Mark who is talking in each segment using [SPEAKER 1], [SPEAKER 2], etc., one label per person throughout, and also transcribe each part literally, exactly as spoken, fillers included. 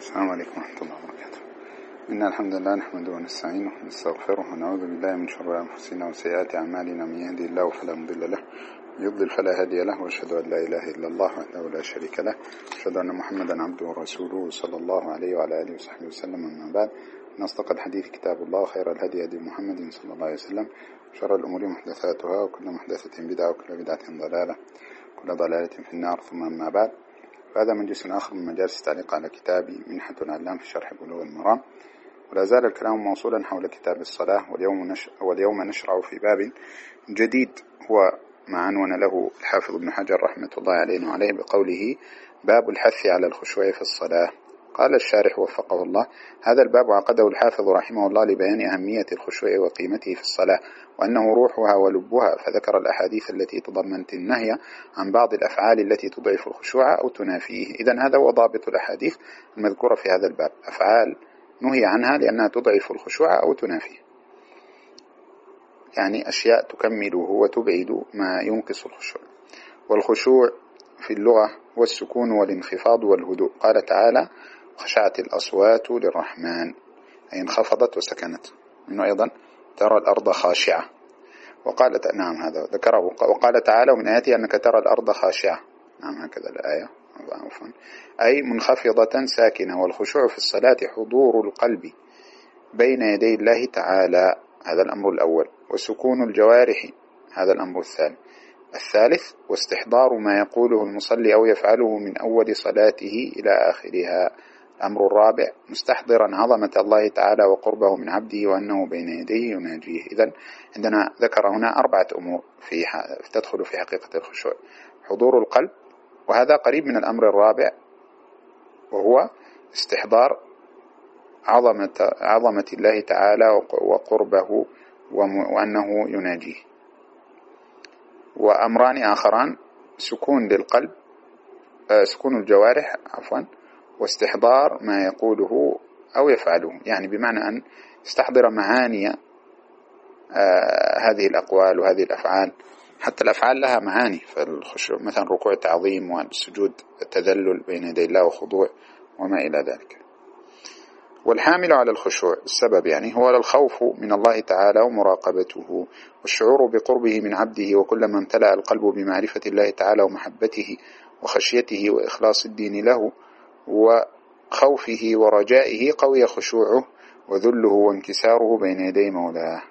[SPEAKER 1] السلام عليكم ورحمة الله وبركاته. إن الحمد لله نحمده ونستعينه ونستغفره ونعوذ بالله من شرور أنفسنا وسيئات أعمالنا. من يهدي الله فلا مضل له ويضلل فلا هادي له، وأشهد أن لا إله إلا الله وحده لا شريك له، وأشهد أن محمدا عبده ورسوله صلى الله عليه وعلى آله وصحبه وسلم. أما بعد، إن أصدق الحديث كتاب الله، خير الهدي هدي محمد صلى الله عليه وسلم، شر الأمور محدثاتها، وكل محدثة بدعة، وكل بدعة ضلالة، كل ضلالة في النار. ثم أما بعد، هذا مجلس آخر من مجالس التعليق على كتاب منحة العلام في شرح بلوغ المرام، ولا زال الكلام موصولا حول كتاب الصلاة. واليوم, نش... واليوم نشرع في باب جديد هو ما عنون له الحافظ ابن حجر رحمة الله عليه وعليه بقوله: باب الحث على الخشوع في الصلاة. قال الشارح وفقه الله: هذا الباب عقده الحافظ رحمه الله لبيان أهمية الخشوع وقيمته في الصلاة، وأنه روحها ولبها، فذكر الأحاديث التي تضمنت النهي عن بعض الأفعال التي تضعف الخشوع أو تنافيه. إذن هذا هو ضابط الأحاديث المذكورة في هذا الباب: أفعال نهي عنها لأنها تضعف الخشوع أو تنافيه، يعني أشياء تكمله وتبعد ما ينقص الخشوع. والخشوع في اللغة هو السكون والانخفاض والهدوء. قال تعالى: خشعت الأصوات للرحمن، أي انخفضت وسكنت. منه أيضا: ترى الأرض خاشعة. وقال نعم هذا ذكره. وقال تعالى: ومن آياته أنك ترى الأرض خاشعة. نعم هكذا الآية، أي منخفضة ساكنة. والخشوع في الصلاة حضور القلب بين يدي الله تعالى، هذا الأمر الأول. وسكون الجوارح، هذا الأمر الثاني. الثالث: واستحضار ما يقوله المصلي أو يفعله من أول صلاته إلى آخرها. الأمر الرابع: مستحضرا عظمة الله تعالى وقربه من عبده وأنه بين يديه يناجيه. إذن عندنا ذكر هنا أربعة أمور في تدخل في حقيقة الخشوع: حضور القلب، وهذا قريب من الأمر الرابع، وهو استحضار عظمة, عظمة الله تعالى وقربه وأنه يناجيه. وأمران آخران: سكون للقلب، سكون الجوارح عفوا، واستحضار ما يقوله أو يفعله، يعني بمعنى أن يستحضر معاني آه هذه الأقوال وهذه الأفعال. حتى الأفعال لها معاني، فالخشوع مثلا ركوع التعظيم، والسجود التذلل بين يدي الله وخضوع وما إلى ذلك. والحامل على الخشوع السبب يعني هو الخوف من الله تعالى ومراقبته، والشعور بقربه من عبده. وكلما امتلأ القلب بمعرفة الله تعالى ومحبته وخشيته وإخلاص الدين له وخوفه ورجائه، قوي خشوعه وذله وانكساره بين يدي مولاه.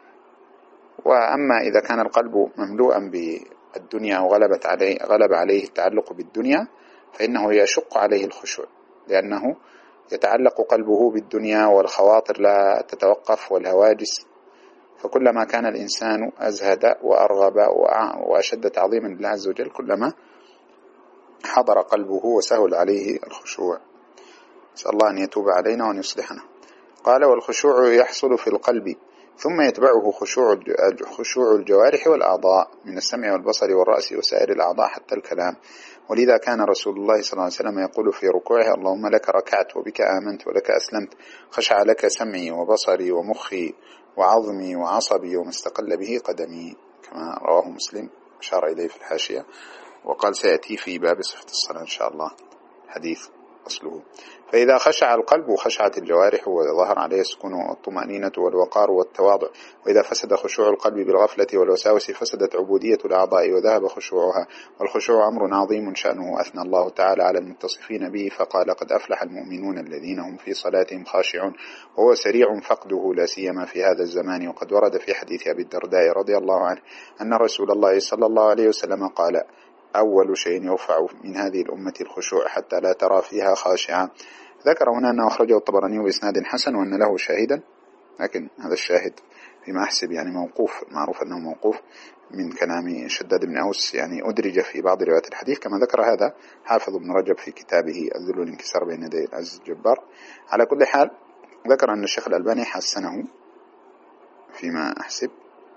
[SPEAKER 1] وأما إذا كان القلب مملوءا بالدنيا وغلبت عليه غلب عليه التعلق بالدنيا، فإنه يشق عليه الخشوع، لأنه يتعلق قلبه بالدنيا والخواطر لا تتوقف والهواجس. فكلما كان الإنسان أزهد وأرغب وأشد تعظيما لله عز وجل، كلما حضر قلبه وسهل عليه الخشوع. نسأل الله أن يتوب علينا وأن يصلحنا. قال: والخشوع يحصل في القلب، ثم يتبعه خشوع خشوع الجوارح والأعضاء من السمع والبصر والرأس وسائر الأعضاء حتى الكلام. ولذا كان رسول الله صلى الله عليه وسلم يقول في ركوعه: اللهم لك ركعت وبك آمنت ولك أسلمت، خشع لك سمعي وبصري ومخي وعظمي وعصبي وما استقل به قدمي، كما رواه مسلم، أشار إليه في الحاشية، وقال سيأتي في باب صفة الصلاة إن شاء الله حديث أصله. فإذا خشع القلب خشعت الجوارح، وظهر عليه السكون والطمأنينة والوقار والتواضع. وإذا فسد خشوع القلب بالغفلة والوساوس فسدت عبودية الأعضاء وذهب خشوعها. والخشوع أمر عظيم شأنه أثنى الله تعالى على المتصفين به فقال: قد أفلح المؤمنون الذين هم في صلاتهم خاشعون. وهو سريع فقده لا سيما في هذا الزمان. وقد ورد في حديث أبي الدرداء رضي الله عنه أن رسول الله صلى الله عليه وسلم قال: أول شيء يرفع من هذه الأمة الخشوع حتى لا ترى فيها خاشعة. ذكر هنا أنه أخرجه الطبراني بإسناد حسن وأن له شاهدا، لكن هذا الشاهد فيما أحسب يعني موقوف، معروف أنه موقوف من كلام شداد بن أوس، يعني أدرج في بعض روايات الحديث، كما ذكر هذا حافظ ابن رجب في كتابه الذل والانكسار بين يدي العزيز الجبار. على كل حال، ذكر أن الشيخ الألباني حسنه فيما أحسب،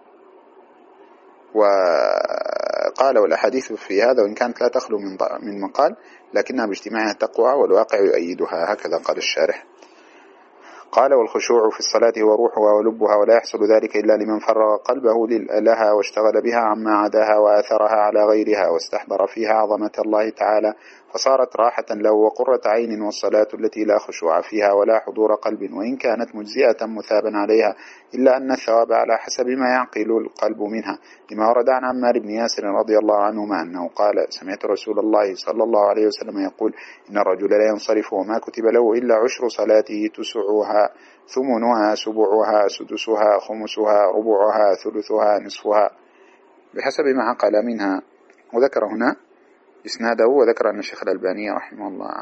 [SPEAKER 1] وقال: والأحاديث في هذا وإن كانت لا تخلو من مقال لكنها باجتماعها تقوى والواقع يؤيدها، هكذا قال الشارح. قال: والخشوع في الصلاة هو روحها ولبها، ولا يحصل ذلك إلا لمن فرغ قلبه لها واشتغل بها عما عداها وآثرها على غيرها، واستحضر فيها عظمة الله تعالى فصارت راحة له وقرة عين، والصلاة التي لا خشوع فيها ولا حضور قلب وإن كانت مجزئة مثابا عليها، إلا أن الثواب على حسب ما يعقل القلب منها، لما ورد عن عمار بن ياسر رضي الله عنهما أنه قال: سمعت رسول الله صلى الله عليه وسلم يقول: إن الرجل لا ينصرف وما كتب له إلا عشر صلاته تسعها ثمنها سبعها سدسها خمسها ربعها ثلثها نصفها، بحسب ما عقل منها. وذكر هنا إسناده، وذكر أن الشيخ الألباني رحمه الله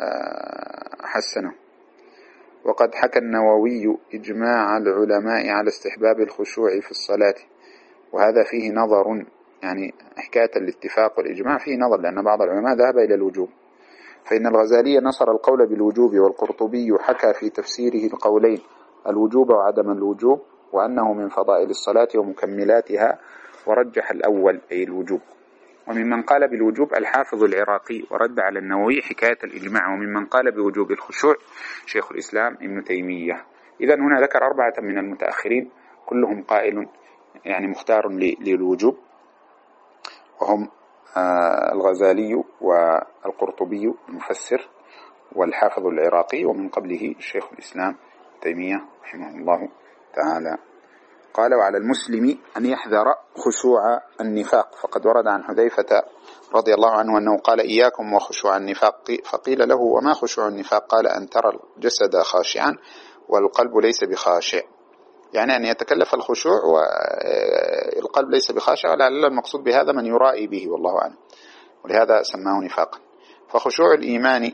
[SPEAKER 1] حسنه. وقد حكى النووي إجماع العلماء على استحباب الخشوع في الصلاة، وهذا فيه نظر، يعني حكاية الاتفاق والإجماع فيه نظر، لأن بعض العلماء ذهب إلى الوجوب، فإن الغزالي نصر القول بالوجوب، والقرطبي حكى في تفسيره القولين: الوجوب وعدم الوجوب، وأنه من فضائل الصلاة ومكملاتها، ورجح الأول أي الوجوب. وممن قال بالوجوب الحافظ العراقي، ورد على النووي حكاية الإجماع. وممن قال بوجوب الخشوع شيخ الإسلام ابن تيمية. إذا هنا ذكر أربعة من المتأخرين كلهم قائل يعني مختار للوجوب، وهم الغزالي والقرطبي المفسر والحافظ العراقي، ومن قبله شيخ الإسلام تيمية رحمه الله تعالى. قال: وعلى المسلم أن يحذر خشوع النفاق، فقد ورد عن حذيفة رضي الله عنه أنه قال: إياكم وخشوع النفاق. فقيل له: وما خشوع النفاق؟ قال: أن ترى الجسد خاشعا والقلب ليس بخاشع، يعني أن يتكلف الخشوع والقلب ليس بخاشع، ولعل المقصود بهذا من يرائي به، والله أعلم، ولهذا سماه نفاقا. فخشوع الإيمان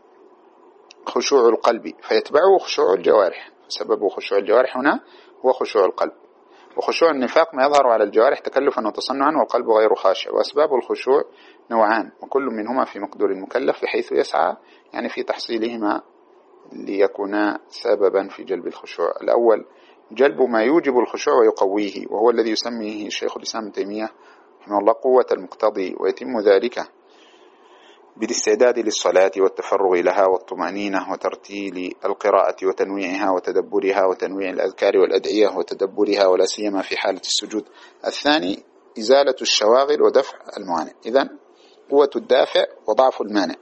[SPEAKER 1] خشوع القلب، فيتبعه خشوع الجوارح، فسبب خشوع الجوارح هنا هو خشوع القلب. وخشوع النفاق ما يظهر على الجوارح تكلفا وتصنعا، والقلب غير خاشع. وأسباب الخشوع نوعان، وكل منهما في مقدور المكلف بحيث يسعى يعني في تحصيلهما ليكونا سببا في جلب الخشوع. الأول جلب ما يوجب الخشوع ويقويه، وهو الذي يسميه شيخ الإسلام ابن تيمية رحمه الله قوة المقتضي، ويتم ذلك بالاستعداد للصلاة والتفرغ لها والطمأنينة وترتيل القراءة وتنويعها وتدبرها وتنويع الأذكار والأدعية وتدبرها، ولا سيما في حالة السجود. الثاني إزالة الشواغل ودفع الموانع. إذن قوة الدافع وضعف المانع.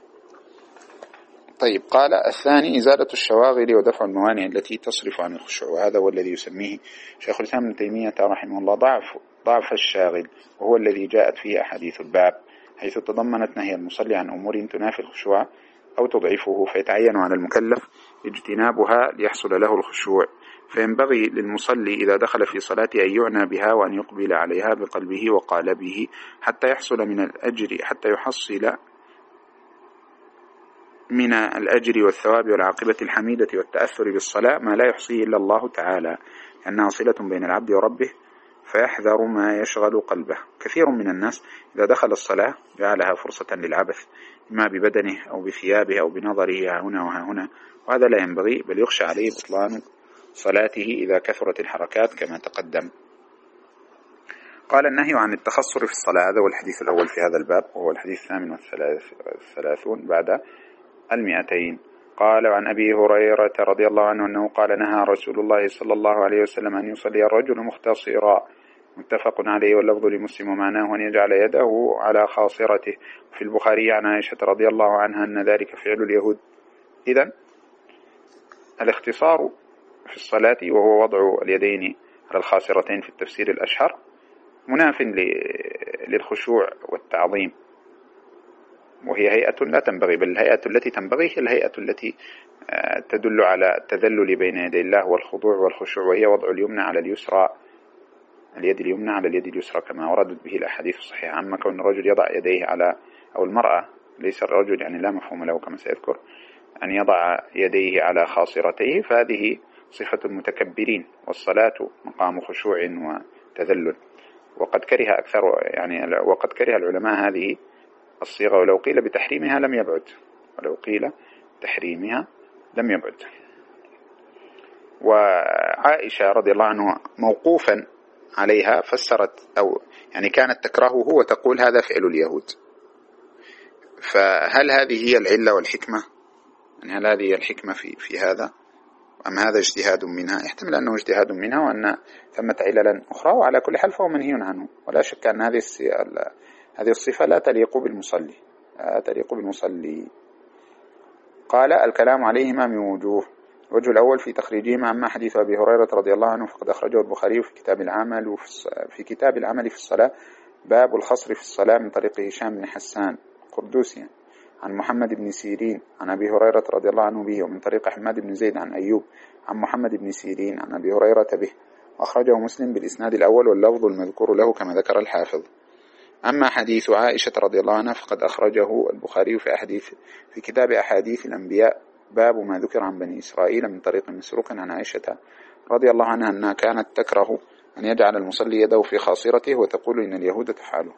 [SPEAKER 1] طيب، قال: الثاني إزالة الشواغل ودفع الموانع التي تصرف عن الخشوع، وهذا هو الذي يسميه شيخ الإسلام ابن تيمية رحمه الله ضعف ضعف الشاغل، وهو الذي جاءت فيه أحاديث الباب، حيث تضمنت نهي المصلي عن أمور تنافي الخشوع أو تضعفه، فيتعين على المكلف اجتنابها ليحصل له الخشوع. فينبغي للمصلي إذا دخل في صلاته أن يعنى بها، وأن يقبل عليها بقلبه وقالبه، حتى يحصل من الأجر حتى يحصل من الأجر والثواب والعاقبة الحميدة والتأثر بالصلاة ما لا يحصيه إلا الله تعالى، لأنها صلة بين العبد وربه، فيحذر ما يشغل قلبه. كثير من الناس إذا دخل الصلاة جعلها فرصة للعبث، إما ببدنه أو بثيابه أو بنظره ها هنا وها هنا، وهذا لا ينبغي، بل يخشى عليه بطلان صلاته إذا كثرت الحركات كما تقدم. قال: النهي عن التخصر في الصلاة، هذا هو الحديث الأول في هذا الباب، وهو الحديث الثامن والثلاثون بعد المئتين. قال: وعن أبي هريرة رضي الله عنه أنه قال: نهى رسول الله صلى الله عليه وسلم أن يصلي الرجل مختصرا، متفق عليه، واللفظ لمسلم، ومعناه أن يجعل يده على خاصرته. في البخاري عن عائشة رضي الله عنها أن ذلك فعل اليهود. إذن الاختصار في الصلاة وهو وضع اليدين على الخاصرتين في التفسير الأشهر مناف للخشوع والتعظيم، وهي هيئة لا تنبغي، بل الهيئة التي تنبغي هي الهيئة التي تدل على التذلل بين يدي الله والخضوع والخشوع، وهي وضع اليمنى على اليسرى، اليد اليمنى على اليد اليسرى، كما وردت به الأحاديث الصحيحة. أما كون الرجل يضع يديه على، أو المرأة، ليس الرجل يعني لا مفهوم له كما سيذكر، أن يضع يديه على خاصرتيه، فهذه صفة المتكبرين، والصلاة مقام خشوع وتذلل. وقد كره أكثر يعني وقد كره العلماء هذه الصيغة، ولو قيل بتحريمها لم يبعد ولو قيل تحريمها لم يبعد. وعائشة رضي الله عنها موقوفا عليها فسرت، أو يعني كانت تكرهه وتقول هذا فعل اليهود. فهل هذه هي العلة والحكمة؟ يعني هل هذه هي الحكمة في في هذا، أم هذا اجتهاد منها؟ يحتمل أنه اجتهاد منها، وأن ثمة عللا أخرى، وعلى كل حال فهو منهي عنه. ولا شك أن هذه هذه الصفة لا تليق بالمصلي، لا تليق بالمصلي. قال الكلام عليهما من وجوه. الوجه الأول في تخريجهما. أما حديث أبي هريرة رضي الله عنه فقد أخرجه البخاري في كتاب العمل في كتاب العمل في الصلاة باب الخصر في الصلاة من طريق هشام بن حسان قردوسي عن محمد بن سيرين عن أبي هريرة رضي الله عنه به، ومن طريق حماد بن زيد عن أيوب عن محمد بن سيرين عن أبي هريرة به، وأخرجه مسلم بالإسناد الأول واللفظ المذكور له كما ذكر الحافظ. أما حديث عائشة رضي الله عنها فقد أخرجه البخاري في أحاديث في كتاب أحاديث الأنبياء باب ما ذكر عن بني إسرائيل من طريق مسروق عن عائشة رضي الله عنها أنها كانت تكره أن يجعل المصلي يده في خاصرته وتقول إن اليهود تفعله.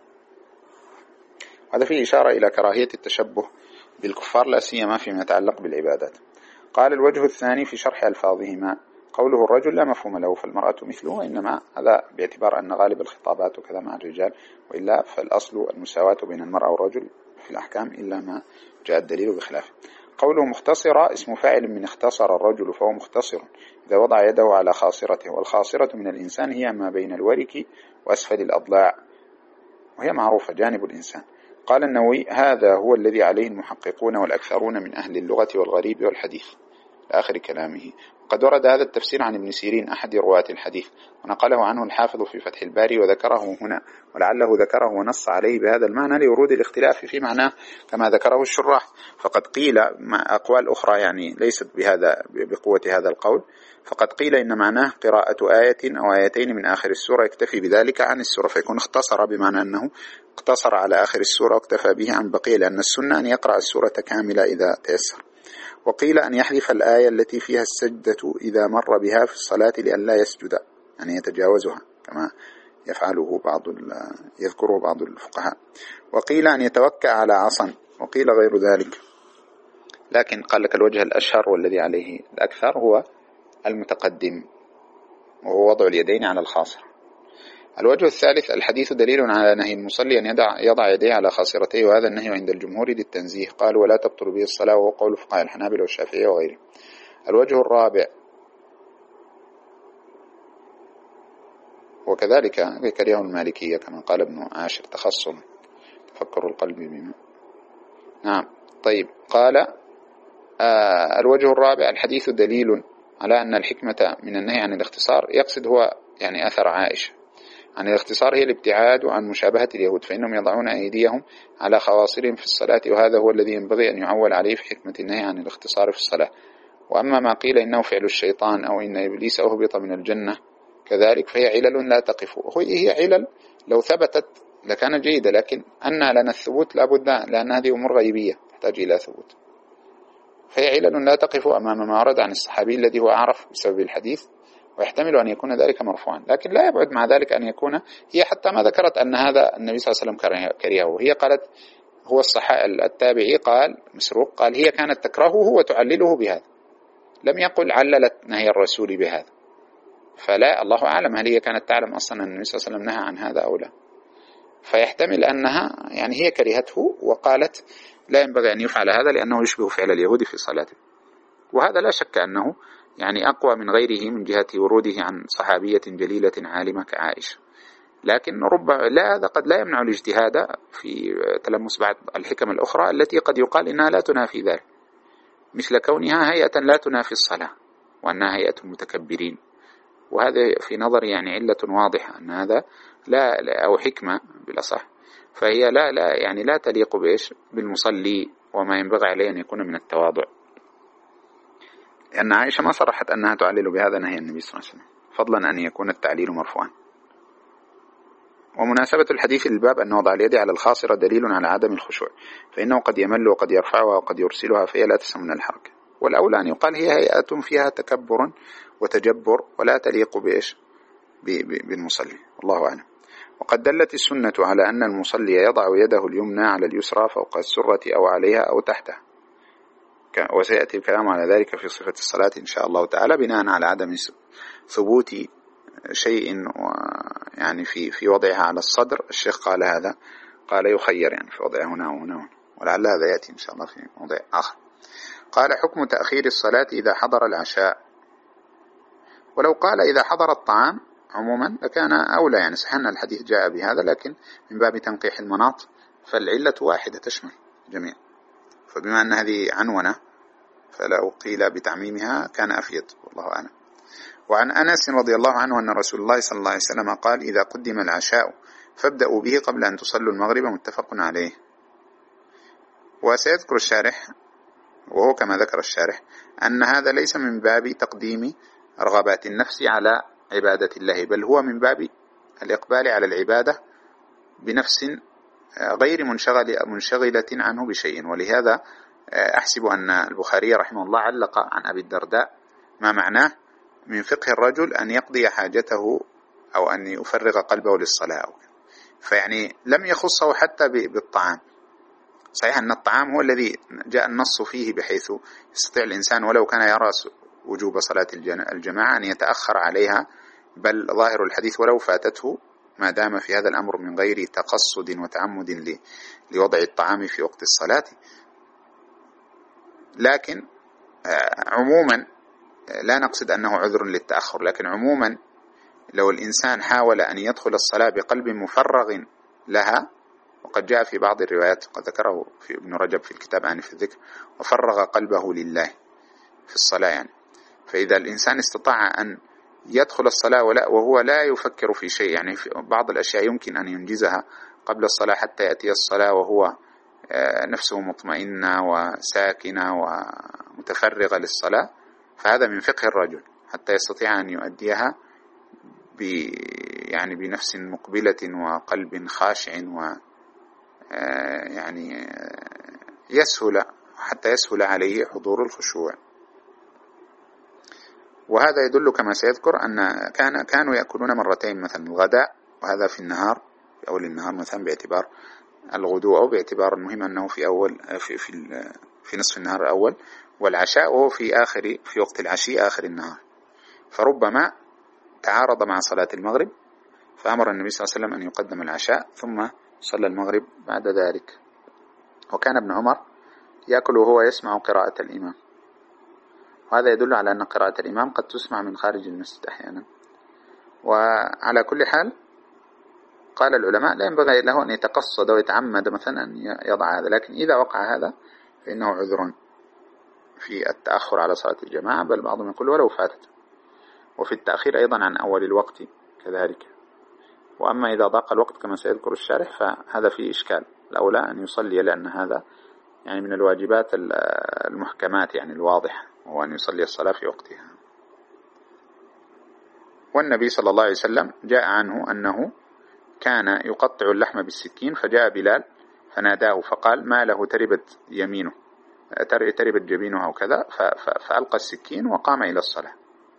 [SPEAKER 1] هذا فيه إشارة إلى كراهية التشبه بالكفار لا سيما فيما يتعلق بالعبادات. قال الوجه الثاني في شرح ألفاظهما. قوله الرجل لا مفهوم له فالمرأة مثله، إنما هذا باعتبار أن غالب الخطابات وكذا مع الرجال، وإلا فالأصل المساواة بين المرأة والرجل في الأحكام إلا ما جاء الدليل بخلافه. قوله مختصرة اسم فاعل من اختصر الرجل فهو مختصر إذا وضع يده على خاصرته، والخاصرة من الإنسان هي ما بين الورك وأسفل الأضلاع وهي معروفة جانب الإنسان. قال النووي هذا هو الذي عليه المحققون والأكثرون من أهل اللغة والغريب والحديث لآخر كلامه. وقد ورد هذا التفسير عن ابن سيرين أحد رواة الحديث ونقله عنه الحافظ في فتح الباري وذكره هنا، ولعله ذكره ونص عليه بهذا المعنى لورود الاختلاف في معناه كما ذكره الشراح. فقد قيل مع أقوال أخرى يعني ليست بهذا بقوة هذا القول، فقد قيل إن معناه قراءة آية أو آيتين من آخر السورة يكتفي بذلك عن السورة، فيكون اختصر بمعنى أنه اقتصر على آخر السورة واكتفى به عن بقية، لأن السنة أن يقرأ السورة كاملة إذا تيسر. وقيل أن يحذف الآية التي فيها السجدة إذا مر بها في الصلاة لأن لا يسجد، يعني يتجاوزها كما يفعله بعض يذكره بعض الفقهاء. وقيل أن يتوكأ على عصا، وقيل غير ذلك، لكن قال لك الوجه الأشهر والذي عليه الأكثر هو المتقدم، وهو وضع اليدين على الخاصرة. الوجه الثالث الحديث دليل على نهي المصلي أن يضع, يضع يديه على خاصرته، وهذا النهي عند الجمهور للتنزيه، قال ولا تبطل به الصلاة، وهو قول فقهاء الحنابلة والشافعية وغيره. الوجه الرابع وكذلك كرهه المالكية كما قال ابن عاشر تخصم تفكر القلب بما نعم. طيب قال آه الوجه الرابع الحديث دليل على أن الحكمة من النهي عن الاختصار يقصد هو يعني أثر عائشة عن الاختصار هي الابتعاد عن مشابهة اليهود، فإنهم يضعون أيديهم على خواصرهم في الصلاة، وهذا هو الذي ينبغي أن يعول عليه في حكمة النهي عن الاختصار في الصلاة. وأما ما قيل إنه فعل الشيطان أو إن إبليس أهبط من الجنة كذلك فهي علل لا تقف، هي علل لو ثبتت لكان جيدة، لكن أن لنا الثبوت لابد، لأن هذه أمور غيبية تحتاج إلى ثبوت، فهي علل لا تقف أمام ما ورد عن الصحابي الذي هو أعرف بسبب الحديث، ويحتمل أن يكون ذلك مرفوعا، لكن لا يبعد مع ذلك أن يكون هي حتى ما ذكرت أن هذا النبي صلى الله عليه وسلم كرهه، هي قالت هو الصحابي التابعي قال مسروق قال هي كانت تكرهه وتعلله بهذا، لم يقل عللت نهي الرسول بهذا، فلا الله أعلم هل هي كانت تعلم أصلا أن النبي صلى الله عليه وسلم نهى عن هذا أو لا، فيحتمل أنها يعني هي كرهته وقالت لا ينبغي أن يفعل هذا لأنه يشبه فعل اليهود في صلاته. وهذا لا شك أنه يعني أقوى من غيره من جهة وروده عن صحابية جليلة عالمة كعائشة، لكن ربما لا هذا قد لا يمنع الاجتهاد في تلمس بعض الحكم الأخرى التي قد يقال إنها لا تنافي ذلك، مثل كونها هيئة لا تنافي الصلاة وأنها هيئة المتكبرين، وهذا في نظري يعني علة واضحة أن هذا لا أو حكمة بالأصح، فهي لا لا يعني لا تليق بإيش بالمصلي وما ينبغي عليه أن يكون من التواضع، لأن عائشة ما صرحت أنها تعلل بهذا نهي النبي صلى الله عليه وسلم، فضلا أن يكون التعليل مرفوعا. ومناسبة الحديث للباب أن وضع اليد على الخاصرة دليل على عدم الخشوع، فإنه قد يمل وقد يرفعها وقد يرسلها فهي لا تسمى من الحركة، والأولى أن يقال هي هيئة فيها تكبر وتجبر ولا تليق بإيش بالمصلي، الله أعلم. وقد دلت السنة على أن المصلي يضع يده اليمنى على اليسرى فوق السرة أو عليها أو تحتها، وسيأتي الكلام على ذلك في صفة الصلاة إن شاء الله تعالى، بناء على عدم ثبوت شيء يعني في في وضعها على الصدر. الشيخ قال هذا قال يخير يعني في وضعه هنا وهنا، ولعل هذا يأتي إن شاء الله في موضع آخر. قال حكم تأخير الصلاة إذا حضر العشاء، ولو قال إذا حضر الطعام عموما لكان أولى، يعني صحيح أن الحديث جاء بهذا، لكن من باب تنقيح المناط فالعلة واحدة تشمل جميع. فبما أن هذه عنونة فلو قيل بتعميمها كان أفيد، والله أعلم. وعن أنس رضي الله عنه أن رسول الله صلى الله عليه وسلم قال: إذا قدم العشاء فابدأوا به قبل أن تصلوا المغرب، متفق عليه. وسيذكر الشارح، وهو كما ذكر الشارح، أن هذا ليس من باب تقديم رغبات النفس على عبادة الله، بل هو من باب الإقبال على العبادة بنفس غير منشغل منشغلة عنه بشيء. ولهذا أحسب أن البخاري رحمه الله علق عن أبي الدرداء ما معناه: من فقه الرجل أن يقضي حاجته أو أن يفرغ قلبه للصلاة. فيعني لم يخصه حتى بالطعام. صحيح أن الطعام هو الذي جاء النص فيه بحيث يستطيع الإنسان ولو كان يرى وجوب صلاة الجماعة أن يتأخر عليها، بل ظاهر الحديث ولو فاتته ما دام في هذا الأمر من غير تقصد وتعمد لوضع الطعام في وقت الصلاة. لكن عموما لا نقصد أنه عذر للتأخر، لكن عموما لو الإنسان حاول أن يدخل الصلاة بقلب مفرغ لها، وقد جاء في بعض الروايات قد ذكره في ابن رجب في الكتاب عن في الذكر: وفرغ قلبه لله في الصلاة يعني. فإذا الإنسان استطاع أن يدخل الصلاة ولا وهو لا يفكر في شيء، يعني في بعض الأشياء يمكن أن ينجزها قبل الصلاة حتى يأتي الصلاة وهو نفسه مطمئنة وساكنة ومتفرغة للصلاة، فهذا من فقه الرجل حتى يستطيع أن يؤديها يعني بنفس مقبلة وقلب خاشع، و يعني يسهل حتى يسهل عليه حضور الخشوع. وهذا يدل كما سيذكر أن كان كانوا يأكلون مرتين، مثلا الغداء وهذا في النهار في أول النهار مثلا باعتبار الغدو، أو باعتبار المهم أنه في أول في في في نصف النهار الأول، والعشاء وهو في آخر في وقت العشي آخر النهار. فربما تعارض مع صلاة المغرب فأمر النبي صلى الله عليه وسلم أن يقدم العشاء ثم صلى المغرب بعد ذلك. وكان ابن عمر يأكل وهو يسمع قراءة الإمام، وهذا يدل على أن قراءة الإمام قد تسمع من خارج المسجد أحيانا. وعلى كل حال قال العلماء لا ينبغي له أن يتقصد ويتعمد مثلا أن يضع هذا، لكن إذا وقع هذا فإنه عذر في التأخر على صلاة الجماعة، بل بعضهم يقول ولو فاتت، وفي التأخير أيضا عن أول الوقت كذلك. وأما إذا ضاق الوقت كما سيذكر الشارح فهذا فيه إشكال، الأولى أن يصلي، لأن هذا يعني من الواجبات المحكمات يعني الواضحة، وهو أن يصلي الصلاة في وقتها. والنبي صلى الله عليه وسلم جاء عنه أنه كان يقطع اللحم بالسكين، فجاء بلال فناداه فقال: ما له تربت يمينه تربت جبينه أو كذا، فألقى السكين وقام إلى الصلاة.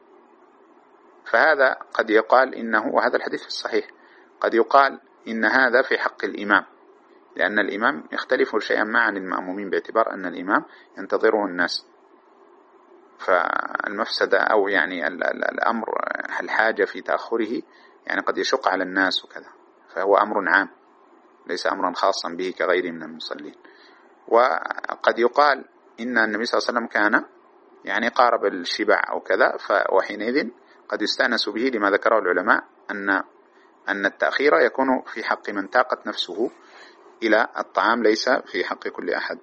[SPEAKER 1] فهذا قد يقال إنه، وهذا الحديث في الصحيح، قد يقال إن هذا في حق الإمام، لأن الإمام يختلف شيئا ما عن المأمومين باعتبار أن الإمام ينتظره الناس، فالمفسدة أو يعني الأمر الحاجة في تأخره يعني قد يشق على الناس وكذا، فهو أمر عام ليس أمرا خاصا به كغيره من المصلين. وقد يقال إن النبي صلى الله عليه وسلم كان يعني قارب الشبع أو كذا، وحينئذ قد يستأنس به لما ذكره العلماء أن أن التأخير يكون في حق من تاقت نفسه إلى الطعام، ليس في حق كل أحد.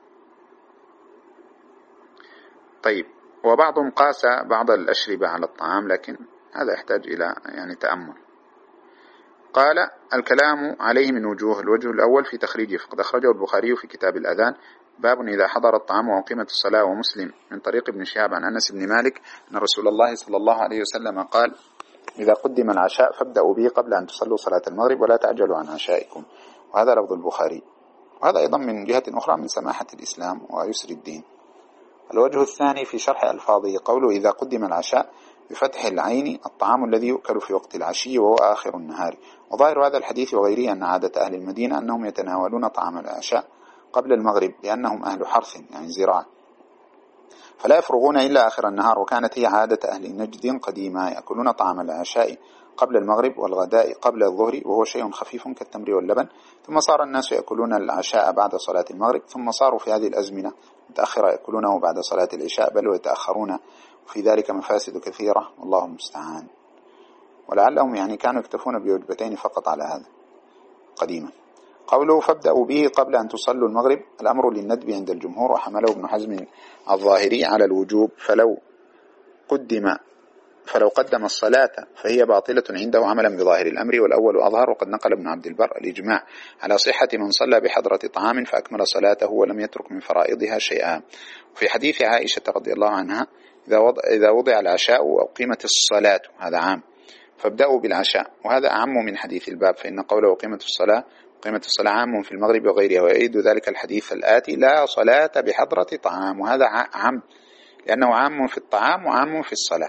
[SPEAKER 1] طيب، وبعضهم قاس بعض الأشربة على الطعام، لكن هذا يحتاج إلى يعني تأمل. قال: الكلام عليه من وجوه. الوجه الأول في تخريجه، فقد أخرجه البخاري في كتاب الأذان: باب إذا حضر الطعام وأقيمت الصلاة. ومسلم من طريق ابن شهاب عن أنس بن مالك أن رسول الله صلى الله عليه وسلم قال: إذا قدم العشاء فابدأوا به قبل أن تصلوا صلاة المغرب ولا تعجلوا عن عشائكم. وهذا لفظ البخاري. وهذا أيضا من جهة أخرى من سماحة الإسلام ويسر الدين. الوجه الثاني في شرح ألفاظه قوله: إذا قدم العشاء بفتح العين الطعام الذي يؤكل في وقت العشي وهو آخر النهار. وظاهر هذا الحديث وغيره أن عادة أهل المدينة أنهم يتناولون طعام العشاء قبل المغرب، لأنهم أهل حرث يعني زراعة، فلا يفرغون إلا آخر النهار. وكانت هي عادة أهل نجد قديما، يأكلون طعام العشاء قبل المغرب والغداء قبل الظهر، وهو شيء خفيف كالتمر واللبن. ثم صار الناس يأكلون العشاء بعد صلاة المغرب، ثم صاروا في هذه الأزمنة متأخرة يأكلونه بعد صلاة العشاء، بل ويتأخرون، وفي ذلك مفاسد كثيرة والله المستعان. ولعلهم يعني كانوا يكتفون بوجبتين فقط على هذا قديما. قوله فابدأوا به قبل أن تصلوا المغرب، الأمر للندب عند الجمهور، وحمله ابن حزم الظاهري على الوجوب، فلو قدم فلو قدم الصلاة فهي باطلة عنده عملا بظاهر الأمر، والأول أظهر. وقد نقل ابن عبد البر الإجماع على صحة من صلى بحضرة طعام فأكمل صلاته ولم يترك من فرائضها شيئا. وفي حديث عائشة رضي الله عنها إذا وضع, إذا وضع العشاء أو قيمت الصلاة، هذا عام، فابدأوا بالعشاء، وهذا أعم من حديث الباب، فإن قوله قيمة الصلاة قيمة الصلاة عام في المغرب وغيرها، ويؤيد ذلك الحديث الآتي لا صلاة بحضرة طعام، وهذا عام لأنه عام في الطعام وعام في الصلاة.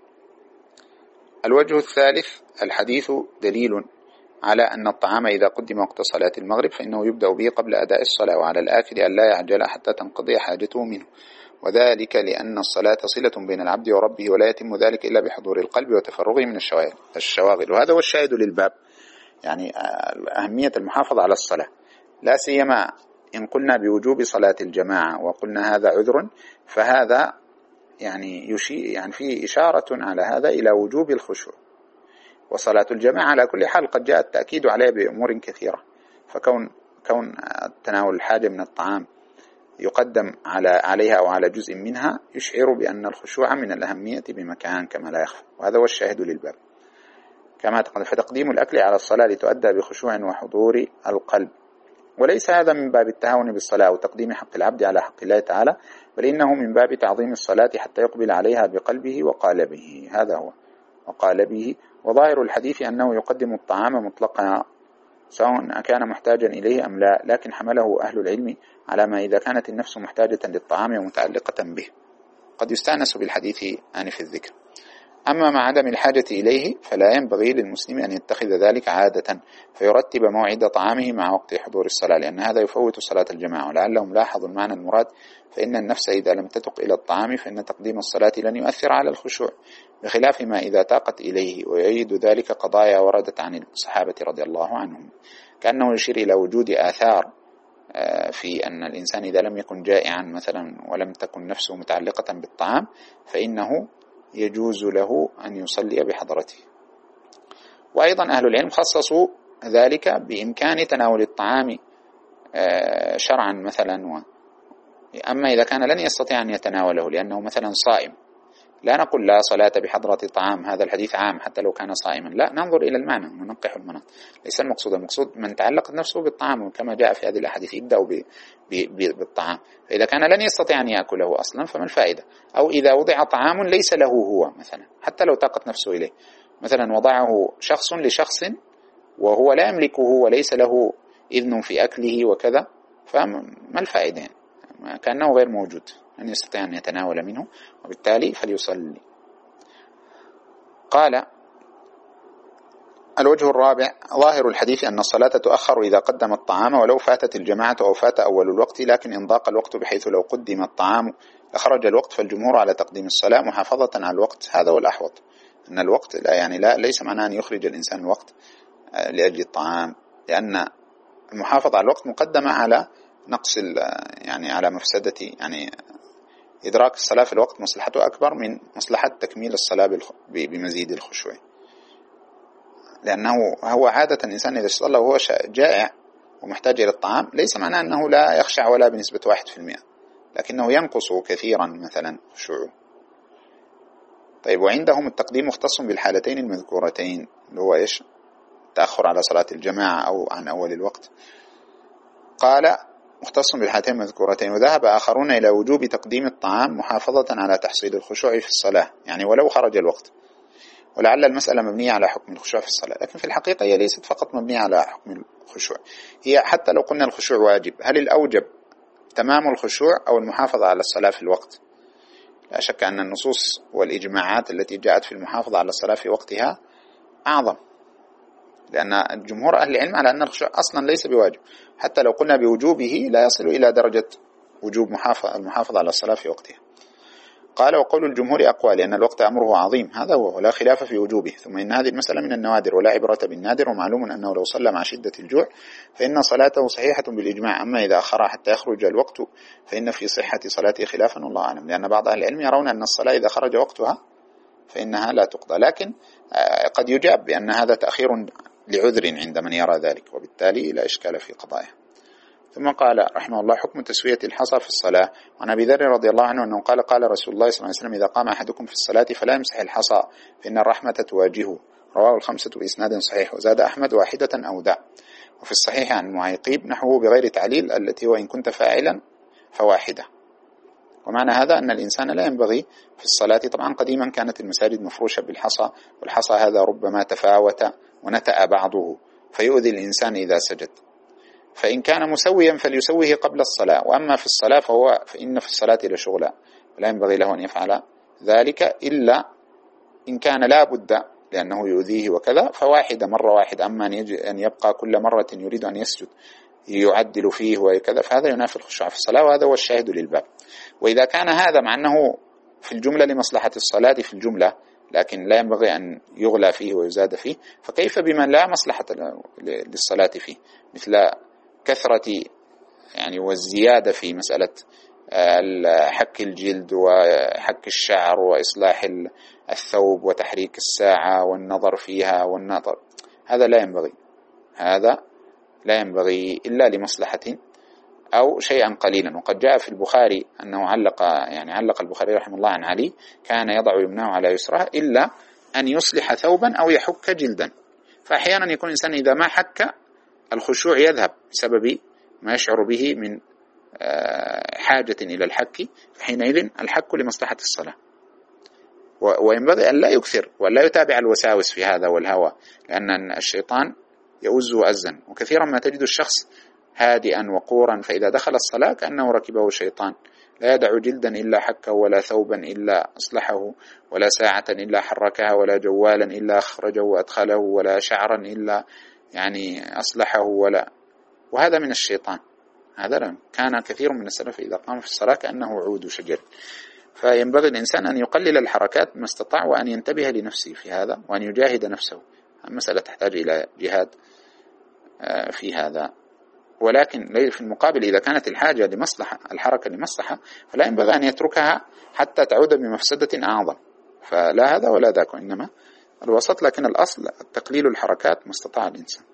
[SPEAKER 1] الوجه الثالث الحديث دليل على أن الطعام إذا قدم وقت صلاة المغرب فإنه يبدأ به قبل أداء الصلاة، وعلى الآكل أن لا يعجل حتى تنقضي حاجته منه، وذلك لأن الصلاة صلة بين العبد وربه، ولا يتم ذلك إلا بحضور القلب وتفرغه من الشواغل. وهذا هو الشاهد للباب، يعني أهمية المحافظة على الصلاة، لا سيما إن قلنا بوجوب صلاة الجماعة وقلنا هذا عذر، فهذا يعني يشير يعني فيه إشارة على هذا إلى وجوب الخشوع. وصلاة الجماعة على كل حال قد جاء التأكيد عليها بأمور كثيرة، فكون كون تناول الحاجة من الطعام يقدم على عليها أو على جزء منها يشعر بأن الخشوع من الأهمية بمكان كما لا يخفى، وهذا هو الشاهد للباب. كما تقدم فتقديم الأكل على الصلاة لتؤدى بخشوع وحضور القلب، وليس هذا من باب التهاون بالصلاة وتقديم حق العبد على حق الله تعالى، بل إنه من باب تعظيم الصلاة حتى يقبل عليها بقلبه وقالبه، هذا هو وقالبه. وظاهر الحديث أنه يقدم الطعام مطلقا سواء كان محتاجا إليه أم لا، لكن حمله أهل العلم على ما إذا كانت النفس محتاجة للطعام ومتعلقة به. قد يستأنس بالحديث آنف الذكر. أما مع عدم الحاجة إليه فلا ينبغي للمسلم أن يتخذ ذلك عادة فيرتب موعد طعامه مع وقت حضور الصلاة، لأن هذا يفوت صلاة الجماعة. ولعلهم لاحظوا المعنى المراد، فإن النفس إذا لم تتق إلى الطعام فإن تقديم الصلاة لن يؤثر على الخشوع، بخلاف ما إذا تاقت إليه. ويؤيد ذلك قضايا وردت عن الصحابة رضي الله عنهم، كأنه يشير إلى وجود آثار في أن الإنسان إذا لم يكن جائعا مثلا ولم تكن نفسه متعلقة بالطعام فإنه يجوز له أن يصلي بحضرته. وأيضا أهل العلم خصصوا ذلك بإمكان تناول الطعام شرعا مثلا، أما إذا كان لن يستطيع أن يتناوله لأنه مثلا صائم، لا نقول لا صلاة بحضرة طعام، هذا الحديث عام حتى لو كان صائما، لا، ننظر إلى المعنى وننقح المناط، ليس المقصود. المقصود من تعلقت نفسه بالطعام كما جاء في هذه الأحاديث يبدأ بالطعام، فإذا كان لن يستطيع أن يأكله أصلا فما الفائدة؟ أو إذا وضع طعام ليس له هو مثلا، حتى لو طاقت نفسه إليه، مثلا وضعه شخص لشخص وهو لا يملكه وليس له إذن في أكله وكذا، فما الفائدة؟ يعني كأنه غير موجود، أن يستطيع أن يتناول منه، وبالتالي فليصلي. قال الوجه الرابع ظاهر الحديث أن الصلاة تؤخر إذا قدم الطعام ولو فاتت الجماعة أو فات أول الوقت، لكن إن ضاق الوقت بحيث لو قدم الطعام لخرج الوقت، فالجمهور على تقديم الصلاة محافظة على الوقت، هذا هو الأحوط. أن الوقت لا يعني لا ليس معناه أن يخرج الإنسان الوقت لأجل الطعام، لأن المحافظة على الوقت مقدمة على نقص يعني على مفسدة، يعني إدراك الصلاة في الوقت مصلحته أكبر من مصلحة تكميل الصلاة بمزيد الخشوع، لأنه هو عادة الإنسان إذا صلى وهو جائع ومحتاج إلى الطعام ليس معناه أنه لا يخشع ولا بنسبة واحد في المئة، لكنه ينقص كثيرا مثلا خشوعه. طيب، وعندهم التقديم مختص بالحالتين المذكورتين، اللي هو إيش؟ تأخر على صلاة الجماعة أو عن أول الوقت. قال مختص بالحالتين المذكورتين. وذهب آخرون إلى وجوب تقديم الطعام محافظة على تحصيل الخشوع في الصلاة، يعني ولو خرج الوقت. ولعل المسألة مبنية على حكم الخشوع في الصلاة، لكن في الحقيقة هي ليست فقط مبنية على حكم الخشوع، هي حتى لو قلنا الخشوع واجب، هل الأوجب تمام الخشوع أو المحافظة على الصلاة في الوقت؟ لا شك أن النصوص والإجماعات التي جاءت في المحافظة على الصلاة في وقتها أعظم، لأن الجمهور أهل العلم على أن الخشوع أصلا ليس بواجب، حتى لو قلنا بوجوبه لا يصل إلى درجة وجوب المحافظة على الصلاة في وقتها. قال وقول الجمهور أقوى لأن الوقت أمره عظيم، هذا هو لا خلاف في وجوبه. ثم إن هذه المسألة من النوادر ولا عبرة بالنادر، ومعلوم أنه لو صلى مع شدة الجوع فإن صلاته صحيحة بالإجماع، أما إذا أخرها حتى يخرج الوقت فإن في صحة صلاته خلافا والله أعلم، لأن بعض أهل العلم يرون أن الصلاة إذا خرج وقتها فإنها لا تقضى، لكن قد يجاب بأن هذا تأخير لعذر عند من يرى ذلك، وبالتالي لا إشكال في قضائه. ثم قال رحمه الله: حكم تسوية الحصى في الصلاة. وعن أبي ذر رضي الله عنه أنه قال: قال رسول الله صلى الله عليه وسلم: إذا قام أحدكم في الصلاة فلا يمسح الحصى فإن الرحمة تواجهه. رواه الخمسة بإسناد صحيح. وزاد أحمد: واحدة أو دع. وفي الصحيح عن معيقيب نحوه بغير تعليل، التي وإن كنت فاعلا فواحدة. ومعنى هذا أن الإنسان لا ينبغي في الصلاة، طبعا قديما كانت المساجد مفروشة بالحصى، والحصى هذا ربما تفاوت ونتأ بعضه فيؤذي الإنسان إذا سجد، فإن كان مسويا فليسويه قبل الصلاة، وأما في الصلاة فهو فإن في الصلاة لشغلا، لا ينبغي له أن يفعل ذلك إلا إن كان لا بد لأنه يؤذيه وكذا، فواحدة مرة واحدة. أما أن يبقى كل مرة يريد أن يسجد يعدل فيه وكذا فهذا ينافي الخشوع في الصلاة، وهذا هو الشاهد للباب. وإذا كان هذا مع أنه في الجملة لمصلحة الصلاة في الجملة، لكن لا ينبغي أن يغلى فيه ويزاد فيه، فكيف بمن لا مصلحة للصلاة فيه، مثل كثرة يعني والزيادة في مسألة حك الجلد وحك الشعر وإصلاح الثوب وتحريك الساعة والنظر فيها والنظر، هذا لا ينبغي، هذا لا ينبغي إلا لمصلحة أو شيئا قليلا. وقد جاء في البخاري أنه علق يعني علق البخاري رحمه الله عن علي: كان يضع يمناه على يسره إلا أن يصلح ثوبا أو يحك جلدا. فأحيانا يكون الإنسان إذا ما حك الخشوع يذهب بسبب ما يشعر به من حاجة إلى الحك، فحينئذ الحك لمصلحة الصلاة. وينبغي أن لا يكثر وأن لا يتابع الوساوس في هذا والهوى، لأن الشيطان يؤز وأزا، وكثيرا ما تجد الشخص هادئا وقورا، فإذا دخل الصلاة كأنه ركبه شيطان، لا يدع جلدا إلا حكه، ولا ثوبا إلا أصلحه، ولا ساعة إلا حركها، ولا جوالا إلا أخرجه وأدخله، ولا شعرا إلا يعني أصلحه، ولا وهذا من الشيطان. هذا لم. كان كثير من السلف إذا قام في الصلاة كأنه عود شجر. فينبغي الإنسان أن يقلل الحركات ما استطاع، وأن ينتبه لنفسه في هذا، وأن يجاهد نفسه. المسألة تحتاج إلى جهاد في هذا. ولكن في المقابل إذا كانت الحاجة لمصلحة، الحركة لمصلحة، فلا ينبغي أن يتركها حتى تعود بمفسدة أعظم، فلا هذا ولا ذاك، إنما الوسط. لكن الأصل تقليل الحركات ما استطاع الإنسان،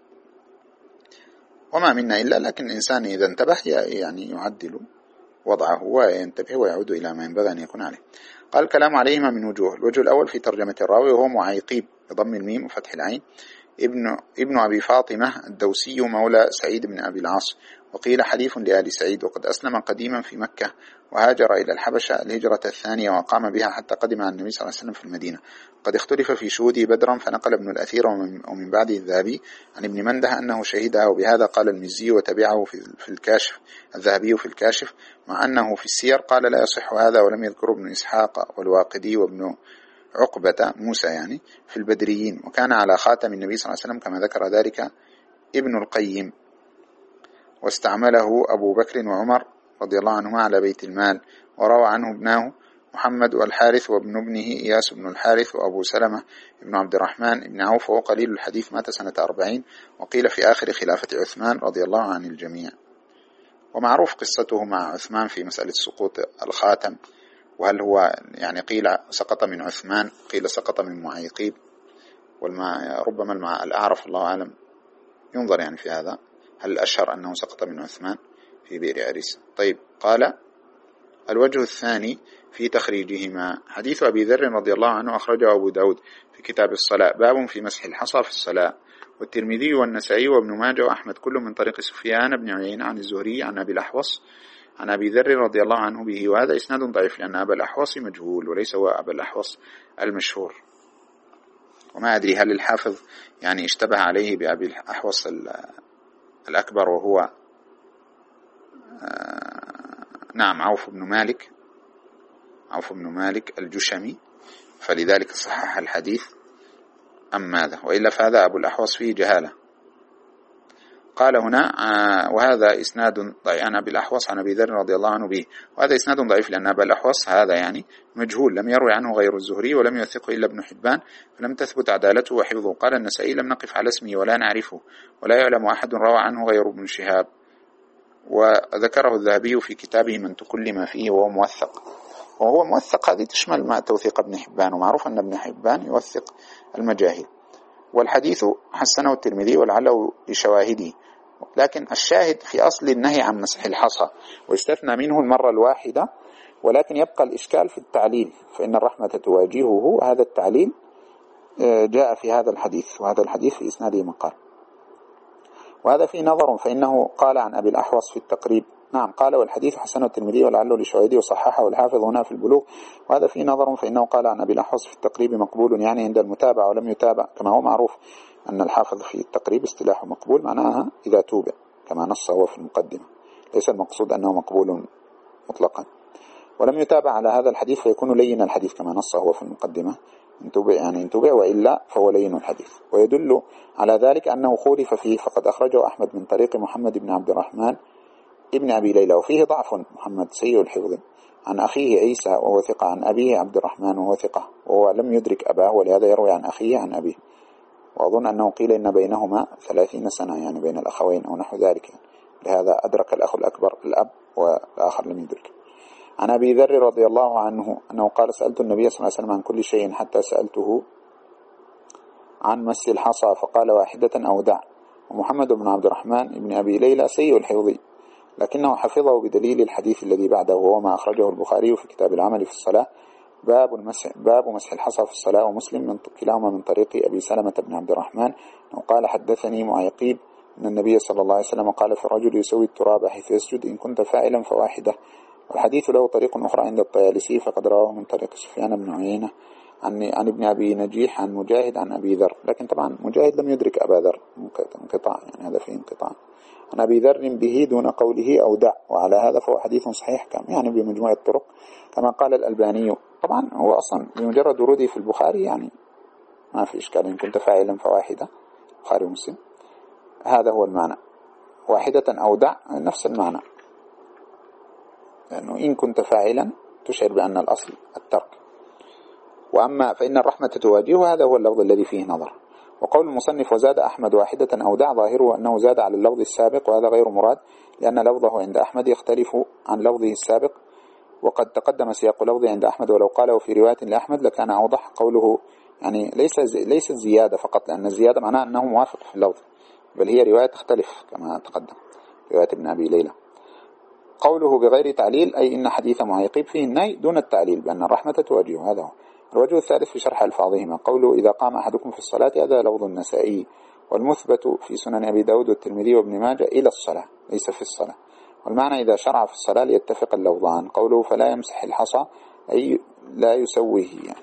[SPEAKER 1] وما منا إلا، لكن الإنسان إذا انتبه يعني يعدل وضعه وينتبه ويعود إلى ما ينبغي أن يكون عليه. قال: الكلام عليهما من وجوه. الوجه الأول في ترجمة الراوي، وهو معيقيب بضم الميم وفتح العين، ابن ابن أبي فاطمة الدوسي مولى سعيد بن أبي العاص، وقيل حليف لآل سعيد، وقد أسلم قديما في مكة، وهاجر إلى الحبشة الهجرة الثانية، وقام بها حتى قدم على النبي صلى الله عليه وسلم في المدينة. قد اختلف في شهوده بدرا، فنقل ابن الأثير ومن بعده الذهبي عن ابن منده أنه شهدها، وبهذا قال المزي، وتبعه في الكاشف الذهبي في الكاشف، مع أنه في السير قال لا يصح هذا، ولم يذكر ابن إسحاق والواقدي وابن عقبة موسى يعني في البدريين، وكان على خاتم النبي صلى الله عليه وسلم كما ذكر ذلك ابن القيم، واستعمله أبو بكر وعمر رضي الله عنهما على بيت المال. وروى عنه ابناه محمد والحارث، وابن ابنه إياس بن الحارث، وأبو سلمة ابن عبد الرحمن ابن عوف، وهو قليل الحديث، مات سنة أربعين، وقيل في آخر خلافة عثمان رضي الله عن الجميع. ومعروف قصته مع عثمان في مسألة سقوط الخاتم، وهل هو يعني قيل سقط من عثمان، قيل سقط من معيقيب، والما ربما المع الأعرف الله أعلم ينظر يعني في هذا، هل الأشهر أنه سقط من عثمان في بئر أريس. طيب، قال: الوجه الثاني في تخريجهما. حديث أبي ذر رضي الله عنه أخرجه أبو داود في كتاب الصلاة، باب في مسح الحصى في الصلاة، والترمذي والنسائي وابن ماجه وأحمد كل من طريق سفيان بن عيينة عن الزهري عن أبي الأحوص عن أبي ذر رضي الله عنه به، وهذا إسناد ضعيف لأن أبا الأحوص مجهول، وليس هو أبا الأحوص المشهور. وما أدري هل الحافظ يعني اشتبه عليه بأبي الأحوص الأكبر، وهو آه نعم عوف بن مالك عوف بن مالك الجشمي، فلذلك صحح الحديث أم ماذا، وإلا فهذا أبو الأحوص فيه جهالة. قال هنا: آه وهذا إسناد ضعيف عن أبي الأحوص عن أبي ذر رضي الله عنه به، وهذا إسناد ضعيف لأن أبا الأحوص هذا يعني مجهول، لم يروي عنه غير الزهري، ولم يوثقه إلا ابن حبان، فلم تثبت عدالته وحفظه. قال النسائي: لم نقف على اسمه ولا نعرفه، ولا يعلم أحد روى عنه غير ابن شهاب. وذكره الذهبي في كتابه من تكلم فيه، وهو موثق. وهو موثق هذه تشمل ما توثيق ابن حبان، ومعروف أن ابن حبان يوثق المجاهيل. والحديث حسنه الترمذي ولعله لشواهده، لكن الشاهد في أصل النهي عن مسح الحصى، ويستثنى منه المرة الواحدة، ولكن يبقى الإشكال في التعليل، فإن الرحمة تواجهه، هذا التعليل جاء في هذا الحديث، وهذا الحديث في إسناده مقال، وهذا فيه نظر، فإنه قال عن أبي الأحوص في التقريب، نعم قال والحديث حسنه الترمذي ولعله لشواهده وصححه الحافظ هنا في البلوغ، وهذا فيه نظر، فإنه قال عن أبي الأحوص في التقريب مقبول، يعني عند المتابعة ولم يتابع، كما هو معروف أن الحافظ في التقريب اصطلاحه مقبول معناها إذا توبع، كما نص هو في المقدمة، ليس المقصود أنه مقبول مطلقا، ولم يتابع على هذا الحديث فيكون لين الحديث كما نص هو في المقدمة، إن تبع يعني إن تبع، وإلا فهو لين الحديث. ويدل على ذلك أنه خولف فيه، فقد أخرجه أحمد من طريق محمد بن عبد الرحمن ابن أبي ليلى، وفيه ضعف، محمد سيء الحفظ، عن أخيه عيسى وهو ثقة، عن أبيه عبد الرحمن وهو ثقة، وهو لم يدرك أباه، ولهذا يروي عن أخيه عن أبيه، وأظن أنه قيل إن بينهما ثلاثين سنة، يعني بين الأخوين أو نحو ذلك، يعني لهذا أدرك الأخ الأكبر الأب والآخر لم يدرك. عن أبي ذر رضي الله عنه أنه قال سألت النبي صلى الله عليه وسلم عن كل شيء حتى سألته عن مس الحصى فقال واحدة أو دع. ومحمد بن عبد الرحمن بن أبي ليلى سيء الحفظ، لكنه حفظه بدليل الحديث الذي بعده، وهو ما أخرجه البخاري في كتاب العمل في الصلاة، باب المسح باب مسح الحصى في الصلاة، ومسلم من كلاهما من طريق أبي سلمة بن عبد الرحمن وقال حدثني معيقيب أن النبي صلى الله عليه وسلم قال في الرجل يسوي التراب حيث يسجد إن كنت فاعلا فواحدة. والحديث له طريق أخرى عند الطيالسي، فقد رواه من طريق سفيان بن عيينة عن عن ابن أبي نجيح عن مجاهد عن أبي ذر، لكن طبعا مجاهد لم يدرك أبا ذر، انقطاع، يعني هذا فيه انقطاع، عن أبي ذر به دون قوله أو دع، وعلى هذا فهو حديث صحيح كم يعني بمجموع الطرق كما قال الألباني. طبعا هو أصلا بمجرد وروده في البخاري يعني ما في إشكال، إن كنت فاعلا فواحدة، البخاري ومسلم، هذا هو المعنى، واحدة أو دع نفس المعنى، لأنه إن كنت فاعلا تشعر بأن الأصل الترك. وأما فإن الرحمة تواجهه، هذا هو اللفظ الذي فيه نظر. وقول المصنف وزاد أحمد واحدة أو دع ظاهره أنه زاد على اللفظ السابق، وهذا غير مراد، لأن لفظه عند أحمد يختلف عن لفظه السابق، وقد تقدم سياق لفظه عند أحمد، ولو قاله في رواية لأحمد لكان أوضح. قوله يعني ليس ليست زيادة فقط، لأن الزيادة معناه أنه موافق في اللفظ، بل هي رواية تختلف كما تقدم، رواية ابن أبي ليلى. قوله بغير تعليل أي إن حديث معيقيب فيه النهي دون التعليل بأن الرحمة تواجهه، هذا هو. الوجه الثالث في شرح ألفاظهما، قوله إذا قام أحدكم في الصلاة، هذا لفظ النسائي، والمثبت في سنن أبي داود والترمذي وابن ماجه إلى الصلاة ليس في الصلاة، والمعنى إذا شرع في الصلاة ليتفق اللفظان. قوله فلا يمسح الحصى أي لا يسويه، يعني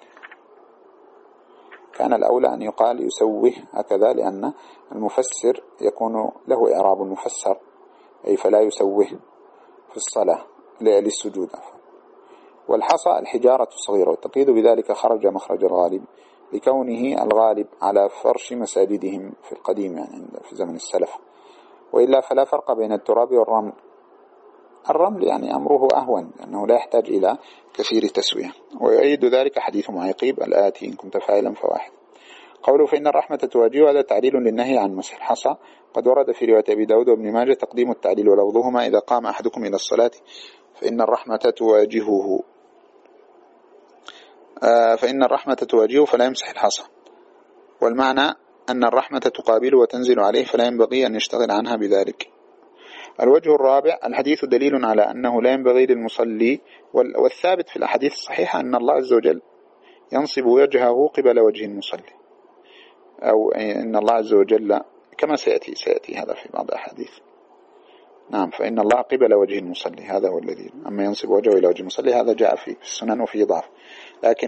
[SPEAKER 1] كان الأولى أن يقال يسويه هكذا، لأن المفسر يكون له إعراب المفسر، أي فلا يسويه في الصلاة للسجود. والحصى الحجارة الصغيرة، والتقييد بذلك خرج مخرج الغالب لكونه الغالب على فرش مساجدهم في القديم، يعني في زمن السلف، وإلا فلا فرق بين التراب والرمل. الرمل يعني أمره أهون لأنه لا يحتاج إلى كثير تسوية، ويؤيد ذلك حديث معيقيب الآتي إن كنت فاعلا فواحد. قوله فإن الرحمة تواجهه، هذا تعليل للنهي عن مسح الحصى، قد ورد في رواية أبي داود وابن ماجه تقديم التعليل ولفظهما إذا قام أحدكم إلى الصلاة فإن الرحمة تواجهه، آه فإن الرحمة تواجهه فلا يمسح الحصى، والمعنى أن الرحمة تقابله وتنزل عليه فلا ينبغي أن يشتغل عنها بذلك. الوجه الرابع الحديث دليل على أنه لا ينبغي للمصلي، والثابت في الأحاديث الصحيحة أن الله عز وجل ينصب وجهه قبل وجه المصلي، أو أن الله عز وجل كما سيأتي سيأتي هذا في بعض الأحاديث، نعم، فإن الله قبل وجه المصلي، هذا هو الذي، أما ينصب وجهه إلى وجه المصلي هذا جاء في السنن وفيه ضعف، لكن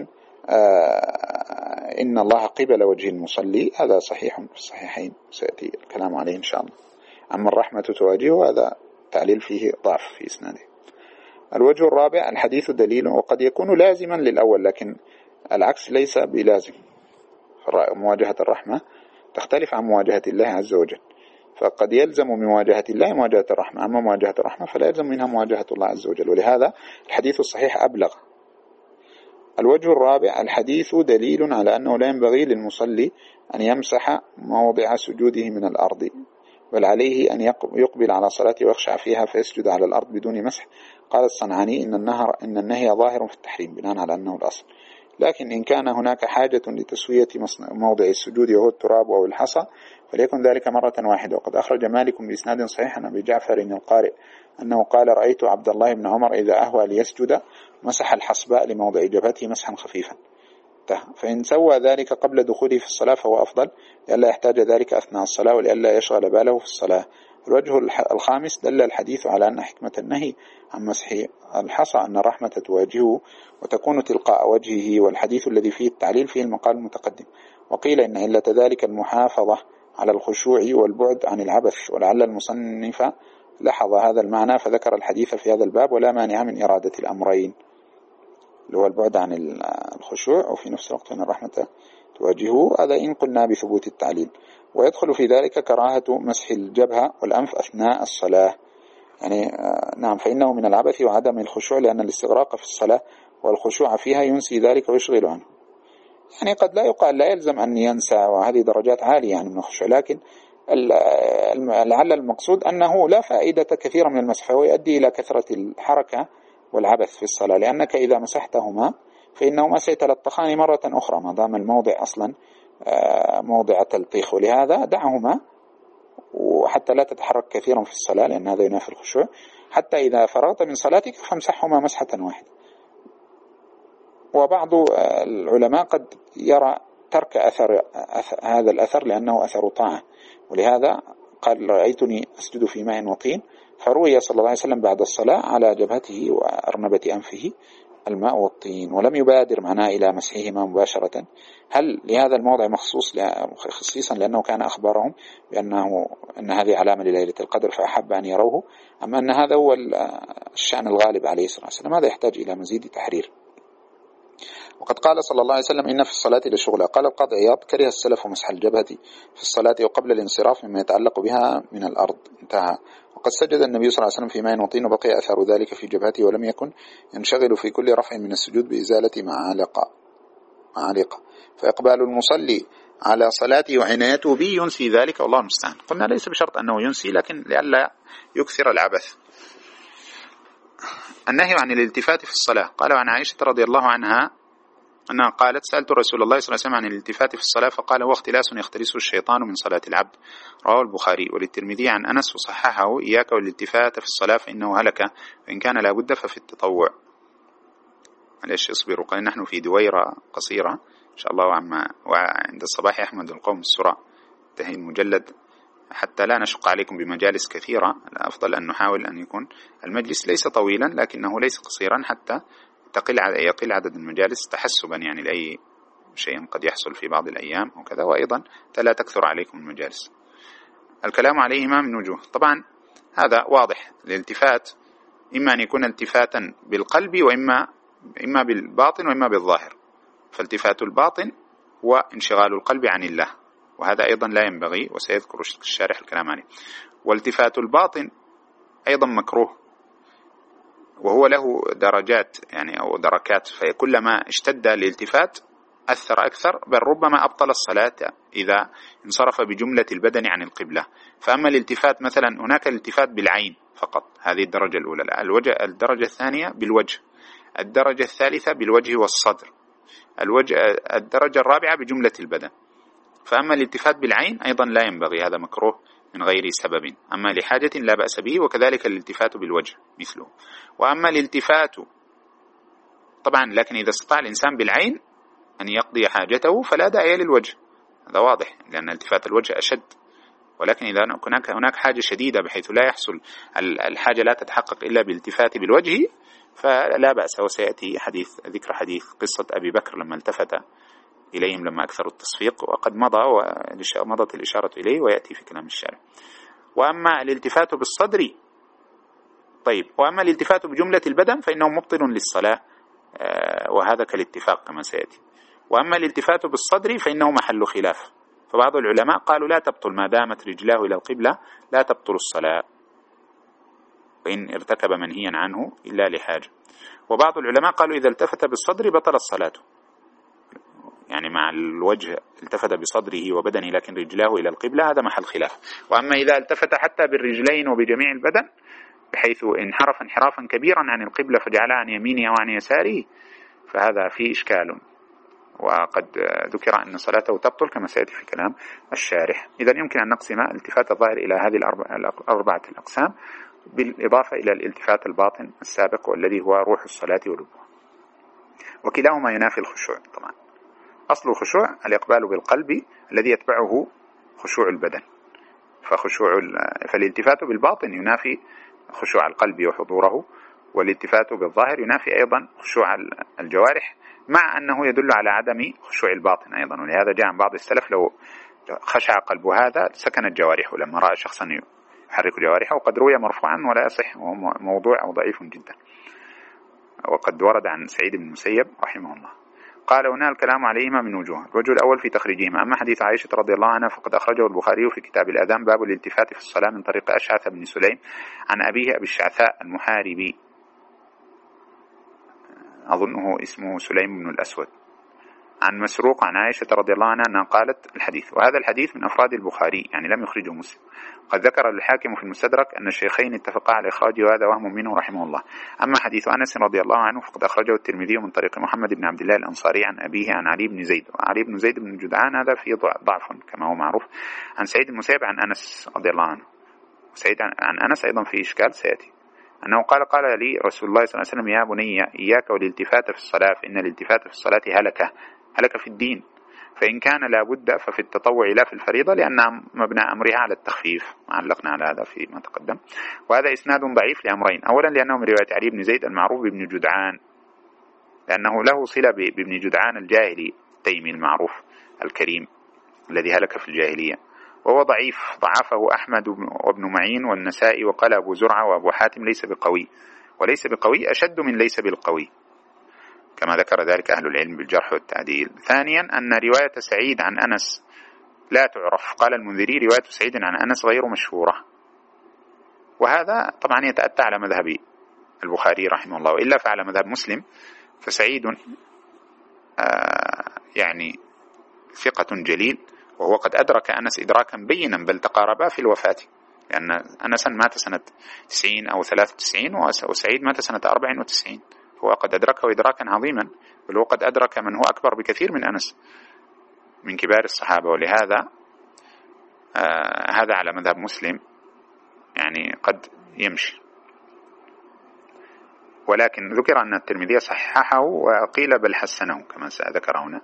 [SPEAKER 1] آه إن الله قبل وجه المصلي هذا صحيح في الصحيحين، سيأتي الكلام عليه إن شاء الله. أما الرحمة تواجهه هذا تعليل فيه ضعف في إسناده. الوجه الرابع الحديث دليل، وقد يكون لازما للأول، لكن العكس ليس بلازم، مواجهة الرحمة تختلف عن مواجهة الله عز وجل، فقد يلزم من مواجهة الله مواجهة الرحمة، أما مواجهة الرحمة فلا يلزم منها مواجهة الله عز وجل، ولهذا الحديث الصحيح أبلغ. الوجه الرابع الحديث دليل على أنه لا ينبغي للمصلي أن يمسح موضع سجوده من الأرض، بل عليه أن يقبل على صلاته ويخشع فيها فيسجد على الأرض بدون مسح. قال الصنعاني إن النهر إن النهي ظاهر في التحريم بناء على أنه الأصل، لكن إن كان هناك حاجة لتسوية موضع السجود وهو التراب أو الحصى فليكن ذلك مرة واحدة. وقد أخرج مالك بإسناد صحيح عن أبي جعفر القارئ أنه قال: رأيت عبد الله بن عمر إذا أهوى ليسجد مسح الحصباء لموضع جبهته مسحا خفيفا. فإن سوى ذلك قبل دخوله في الصلاة فهو أفضل، لئلا يحتاج ذلك أثناء الصلاة ولئلا يشغل باله في الصلاة. الوجه الخامس: دل الحديث على أن حكمة النهي عن مسح الحصى أن الرحمة تواجهه وتكون تلقاء وجهه، والحديث الذي فيه التعليل فيه المقال المتقدم. وقيل إن علة ذلك المحافظة على الخشوع والبعد عن العبث، ولعل المصنف لاحظ هذا المعنى فذكر الحديث في هذا الباب، ولا مانع من إرادة الأمرين اللي هو البعد عن الخشوع وفي نفس الوقت أن الرحمة تواجهه. هذا إن قلنا بثبوت التعليل. ويدخل في ذلك كراهة مسح الجبهة والأنف أثناء الصلاة، يعني نعم فإنه من العبث وعدم الخشوع، لأن الاستغراق في الصلاة والخشوع فيها ينسي ذلك ويشغل عنه. يعني قد لا يقال لا يلزم أن ينسى، وهذه درجات عالية يعني من الخشوع، لكن لعل المقصود أنه لا فائدة كثيرة من المسح، فهو يؤدي إلى كثرة الحركة والعبث في الصلاة، لأنك إذا مسحتهما فإنهما سيتلطخان مرة أخرى ما دام الموضع أصلا موضع تلطيخ، ولهذا دعهما وحتى لا تتحرك كثيرا في الصلاة، لأن هذا ينافي الخشوع. حتى إذا فرغت من صلاتك فامسحهما مسحة واحدة. وبعض العلماء قد يرى ترك أثر هذا الأثر لأنه أثر طاعة، ولهذا قال: رأيتني أسجد في ماء وطين، فروي صلى الله عليه وسلم بعد الصلاة على جبهته وأرنبة أنفه الماء والطين، ولم يبادر معناه إلى مسحهما مباشرة. هل لهذا الموضع مخصوص خصيصا لأنه كان أخبرهم بأنه أن هذه علامة لليلة القدر فأحب أن يروه، أما أن هذا هو الشأن الغالب عليه الصلاة والسلام؟ هذا يحتاج إلى مزيد تحرير. وقد قال صلى الله عليه وسلم: إن في الصلاة لشغلا. قال القاضي عياض: كره السلف مسح الجبهة في الصلاة وقبل الانصراف مما يتعلق بها من الأرض. انتهى. وقد سجد النبي صلى الله عليه وسلم في ماء وطين وبقي أثر ذلك في جبهته، ولم يكن ينشغل في كل رفع من السجود بإزالة معالق معالق فإقبال المصلي على صلاته وعنايته به ينسي ذلك، والله المستعان. قلنا ليس بشرط أنه ينسي، لكن لئلا يكثر العبث. النهي عن الالتفات في الصلاة. قال عن عائشة رضي الله عنها أنها قالت: سألت رسول الله صلى الله عليه وسلم عن الالتفات في الصلاة فقال: هو اختلاس يختلسه الشيطان من صلاة العبد. رواه البخاري. وللترمذي عن أنس وصححه: إياك والالتفات في الصلاة فإنه هلك، فإن كان لا بد ففي التطوع. معلش اصبروا، قال نحن في دويرة قصيرة إن شاء الله، وعما وعند الصباح أحمد القوم السرى انتهي المجلد حتى لا نشق عليكم بمجالس كثيرة. الأفضل أن نحاول أن يكون المجلس ليس طويلا لكنه ليس قصيرا حتى تقل يقل عدد المجالس تحسبا يعني لأي شيء قد يحصل في بعض الأيام وكذا، وأيضا لا تكثر عليكم المجالس. الكلام عليهما من وجوه. طبعا هذا واضح. الالتفات إما أن يكون التفاتا بالقلب وإما إما بالباطن وإما بالظاهر. فالتفات الباطن وانشغال القلب عن الله، وهذا أيضا لا ينبغي، وسيذكر الشارح الكلام عليه. والتفات الباطن أيضا مكروه، وهو له درجات يعني أو دركات، فكلما اشتد الالتفات أثر أكثر، بل ربما أبطل الصلاة إذا انصرف بجملة البدن عن القبلة. فأما الالتفات مثلا هناك الالتفات بالعين فقط، هذه الدرجة الأولى. الوجه الدرجة الثانية بالوجه، الدرجة الثالثة بالوجه والصدر، الوجه الدرجة الرابعة بجملة البدن. فأما الالتفات بالعين أيضا لا ينبغي، هذا مكروه من غير سبب، أما لحاجة لا بأس به، وكذلك الالتفات بالوجه مثله. وأما الالتفات طبعا لكن إذا استطاع الإنسان بالعين أن يقضي حاجته فلا داعي للوجه، هذا واضح، لأن التفات الوجه أشد. ولكن إذا هناك هناك حاجة شديدة بحيث لا يحصل الحاجة لا تتحقق إلا بالالتفات بالوجه فلا بأس. وسيأتي حديث ذكر حديث قصة أبي بكر لما التفت إليهم لما أكثروا التصفيق، وقد مضى ومضت الإشارة إليه ويأتي في كلام الشارع. وأما الالتفات بالصدر طيب، وأما الالتفات بجملة البدن فإنه مبطل للصلاة، وهذا كالاتفاق كما سيأتي. وأما الالتفات بالصدر فإنه محل خلاف، فبعض العلماء قالوا لا تبطل ما دامت رجلاه إلى القبلة، لا تبطل الصلاة وإن ارتكب منهيا عنه إلا لحاجة. وبعض العلماء قالوا إذا التفت بالصدر بطل الصلاة، يعني مع الوجه التفت بصدره وبدنه لكن رجلاه إلى القبلة، هذا محل خلاف. وأما إذا التفت حتى بالرجلين وبجميع البدن بحيث انحرف انحرافا كبيرا عن القبلة فجعلها عن يمينه أو عن يساره فهذا فيه إشكال. وقد ذكر أن صلاته تبطل كما سيأتي في كلام الشارح. إذن يمكن أن نقسم الالتفات الظاهر إلى هذه الأربعة الأقسام بالإضافة إلى الالتفات الباطن السابق والذي هو روح الصلاة ولبها، وكلاهما ينافي الخشوع. طبعا أصل الخشوع الإقبال بالقلب الذي يتبعه خشوع البدن، فخشوع فالالتفات بالباطن ينافي خشوع القلب وحضوره، والالتفات بالظاهر ينافي أيضا خشوع الجوارح، مع أنه يدل على عدم خشوع الباطن أيضا. ولهذا جاء عن بعض السلف لو خشع قلب هذا سكنت جوارحه لما رأى شخصا يحرك جوارحه، وقد روي مرفوعا ولا يصح، وهو موضوع أو ضعيف جدا، وقد ورد عن سعيد بن المسيب رحمه الله. قال هنا الكلام عليهما من وجوه. الوجه الأول في تخريجهما. أما حديث عائشة رضي الله عنها فقد أخرجه البخاري في كتاب الأذان باب الالتفات في الصلاة من طريق أشعث بن سليم عن أبيه أبي الشعثاء المحاربي، أظنه اسمه سليم بن الأسود، عن مسروق عن عائشة رضي الله عنها أنها قالت الحديث. وهذا الحديث من أفراد البخاري، يعني لم يخرجه مسلم. قد ذكر الحاكم في المستدرك أن الشيخين اتفقا على إخراجه، وهذا وهم منه رحمه الله. أما حديث أنس رضي الله عنه فقد أخرجه الترمذي من طريق محمد بن عبد الله الأنصاري عن أبيه عن علي بن زيد، وعلي بن زيد بن جدعان هذا فيه ضعف كما هو معروف، عن سعيد المسيب عن أنس رضي الله عنه. سعيد عن أنس أيضا في إشكال سيأتي، أنه قال قال لي رسول الله صلى الله عليه وسلم يا بني إياك والالتفات في الصلاة، فإن الالتفات في الصلاة هلكة هلك في الدين، فإن كان لابد ففي التطوع لا في الفريضة، لأن مبنى أمرها على التخفيف، علقنا على هذا فيما تقدم. وهذا إسناد ضعيف لأمرين. أولا لأنه من رواية علي بن زيد المعروف بابن جدعان، لأنه له صلة بابن جدعان الجاهلي التيمي المعروف الكريم الذي هلك في الجاهلية، وهو ضعيف، ضعفه أحمد وابن معين والنسائي، وقال أبو زرعة وأبو حاتم ليس بقوي، وليس بقوي أشد من ليس بالقوي، كما ذكر ذلك أهل العلم بالجرح والتعديل. ثانيا أن رواية سعيد عن أنس لا تعرف، قال المنذري رواية سعيد عن أنس غير مشهورة، وهذا طبعا يتأتى على مذهب البخاري رحمه الله، وإلا فعلى مذهب مسلم فسعيد آه يعني ثقة جليل، وهو قد أدرك أنس إدراكا بينا، بل تقاربا في الوفاة، لأن أنسا مات سنة تسعين أو ثلاثة وتسعين وسعيد مات سنة أربع وتسعين، هو قد أدركه إدراكا عظيما، بل هو قد أدرك من هو أكبر بكثير من أنس من كبار الصحابة. ولهذا آه هذا على مذهب مسلم يعني قد يمشي. ولكن ذكر أن الترمذي صححه وقيل بل حسنه كما سأذكر هنا،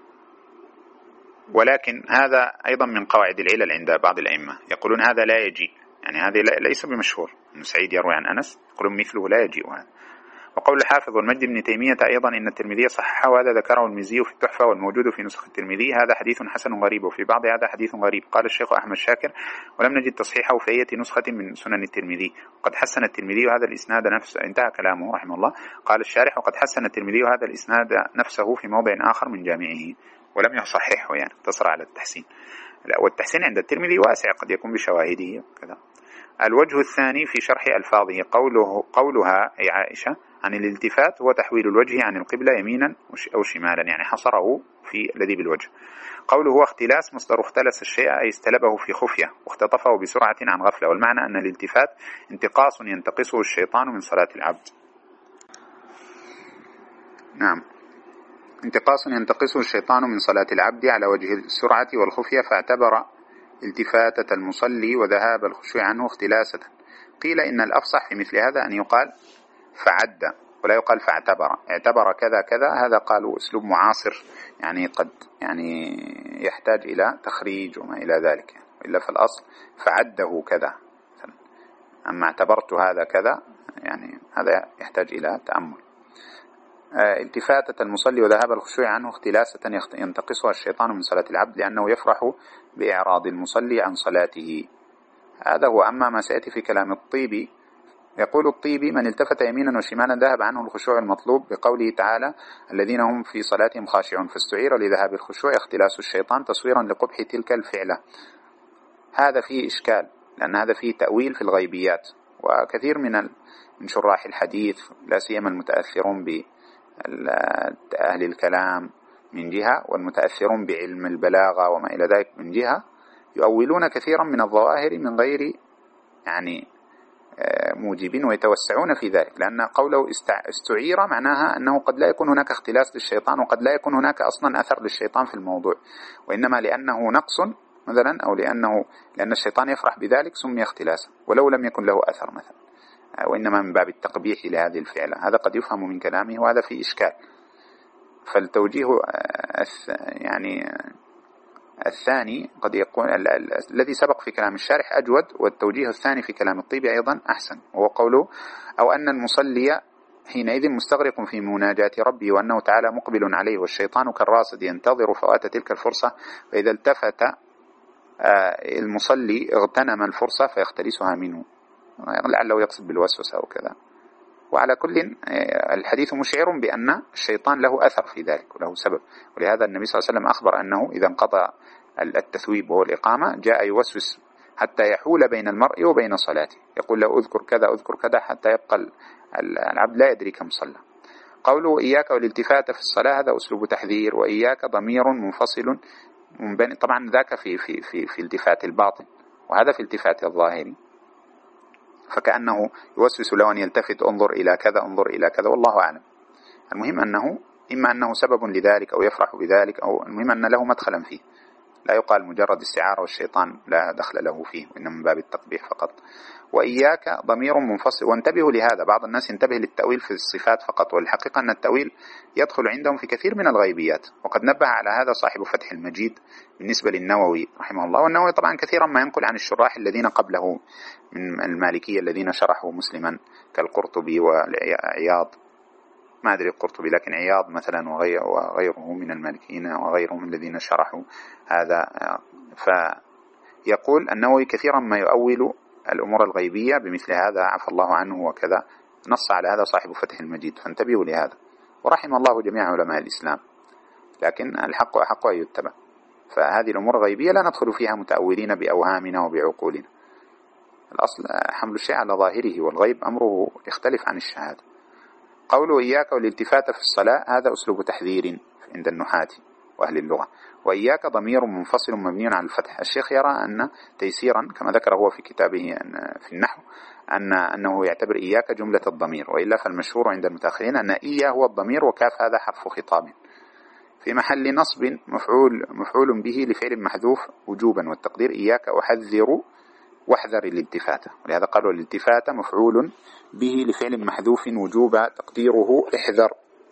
[SPEAKER 1] ولكن هذا أيضا من قواعد العلل عند بعض الأئمة، يقولون هذا لا يجيء، يعني هذا ليس بمشهور أن سعيد يروي عن أنس، يقولون مثله لا يجيء هذا. وقول الحافظ والمجد بن تيمية أيضا إن الترمذي صححه، وهذا ذكره المزي في التحفة، والموجود في نسخ الترمذي هذا حديث حسن غريب، وفي بعض هذا حديث غريب. قال الشيخ أحمد شاكر ولم نجد تصحيحه في أي نسخة من سنن الترمذي، وقد حسن الترمذي هذا الإسناد نفسه. انتهى كلامه رحمه الله. قال الشارح وقد حسن الترمذي هذا الإسناد نفسه في موضع آخر من جامعه، ولم يصححه، يعني اقتصر على التحسين. لا، والتحسين عند الترمذي واسع، قد يكون بشواهده كذا. الوجه الثاني في شرح ألفاظه قوله قولها أي عائشة عن الالتفات هو تحويل الوجه عن القبلة يمينا أو شمالا، يعني حصره في الذي بالوجه. قوله هو اختلاس مصدر اختلس الشيء أي استلبه في خفية واختطفه بسرعة عن غفلة، والمعنى أن الالتفات انتقاص ينتقصه الشيطان من صلاة العبد. نعم، انتقاص ينتقصه الشيطان من صلاة العبد على وجه السرعة والخفية، فاعتبر التفاتة المصلي وذهاب الخشوع عنه اختلاسة. قيل إن الأفصح في مثل هذا أن يقال فعد ولا يقال فاعتبر، اعتبر كذا كذا، هذا قالوا أسلوب معاصر يعني قد يعني يحتاج إلى تخريج وما إلى ذلك، إلا في الأصل فعده كذا، أما اعتبرت هذا كذا يعني هذا يحتاج إلى تأمل. التفاتة المصلي وذهاب الخشوع عنه اختلاسة ينتقصها الشيطان من صلاة العبد، لأنه يفرح بإعراض المصلي عن صلاته، هذا هو. أما ما سيأتي في كلام الطيبي، يقول الطيبي من التفت يمينا وشمالا ذهب عنه الخشوع المطلوب، بقوله تعالى الذين هم في صلاتهم خاشعون، فاستعير لذهاب الخشوع اختلاس الشيطان تصويرا لقبح تلك الفعلة. هذا فيه إشكال، لأن هذا فيه تأويل في الغيبيات، وكثير من من شراح الحديث لا سيما المتأثرون بأهل الكلام من جهة، والمتأثرون بعلم البلاغة وما إلى ذلك من جهة، يؤولون كثيرا من الظواهر من غير يعني موجب ويتوسعون في ذلك، لأن قوله استعير معناها أنه قد لا يكون هناك اختلاس للشيطان، وقد لا يكون هناك أصلا أثر للشيطان في الموضوع، وإنما لأنه نقص مثلا، أو لأنه لأن الشيطان يفرح بذلك سمي اختلاسا ولو لم يكن له أثر مثلا، وإنما من باب التقبيح لهذه الفعلة. هذا قد يفهم من كلامه وهذا فيه إشكال. فالتوجيه يعني الثاني قد يكون الذي سبق في كلام الشارح أجود، والتوجيه الثاني في كلام الطيبي أيضا أحسن، وهو قوله أو أن المصلي حينئذ مستغرق في مناجاة ربه، وأنه تعالى مقبل عليه والشيطان كالراصد ينتظر فوات تلك الفرصة، فإذا التفت المصلي اغتنم الفرصة فيختلسها منه، لعله يقصد بالوسوسة وكذا. وعلى كل الحديث مشعر بأن الشيطان له أثر في ذلك وله سبب، ولهذا النبي صلى الله عليه وسلم أخبر أنه إذا انقضى التثويب وهو الإقامة جاء يوسوس حتى يحول بين المرء وبين صلاته، يقول له أذكر كذا أذكر كذا حتى يبقى العبد لا يدري كم صلى. قوله إياك والالتفات في الصلاة هذا أسلوب تحذير، وإياك ضمير منفصل منبني، طبعا ذاك في في في في التفات الباطن، وهذا في التفات الظاهري، فكأنه يوسوس له أن يلتفت انظر إلى كذا انظر إلى كذا، والله أعلم. المهم أنه إما أنه سبب لذلك أو يفرح بذلك، أو المهم أن له مدخلا فيه، لا يقال مجرد استعارة والشيطان لا دخل له فيه، وإنما من باب التقبيح فقط. وإياك ضمير منفصل، وانتبهوا لهذا، بعض الناس ينتبه للتأويل في الصفات فقط، والحقيقة أن التأويل يدخل عندهم في كثير من الغيبيات، وقد نبه على هذا صاحب فتح المجيد بالنسبة للنووي رحمه الله. والنووي طبعا كثيرا ما ينقل عن الشراح الذين قبله من المالكية الذين شرحوا مسلما كالقرطبي وعياض، ما أدري القرطبي لكن عياض مثلا وغيره من المالكيين وغيرهم الذين شرحوا هذا. فيقول النووي كثيرا ما يؤول الأمور الغيبية بمثل هذا عفى الله عنه وكذا، نص على هذا صاحب فتح المجيد، فانتبهوا لهذا، ورحم الله جميع علماء الإسلام، لكن الحق أحق أن يتبع. فهذه الأمور الغيبية لا ندخل فيها متأولين بأوهامنا وبعقولنا، الأصل حمل الشيء على ظاهره، والغيب أمره يختلف عن الشهادة. قوله إياك والالتفات في الصلاة هذا أسلوب تحذير عند النحاة وأهل اللغة، وإياك ضمير منفصل مبني على الفتح. الشيخ يرى أن تيسيرا كما ذكر هو في كتابه في النحو أن أنه يعتبر إياك جملة الضمير، وإلا فالمشهور عند المتأخرين أن إياه هو الضمير وكاف هذا حرف خطاب في محل نصب مفعول مفعول به لفعل محذوف وجوبا، والتقدير إياك أحذر واحذر الالتفات، ولهذا قالوا الالتفات مفعول به لفعل محذوف وجوبا تقديره احذر،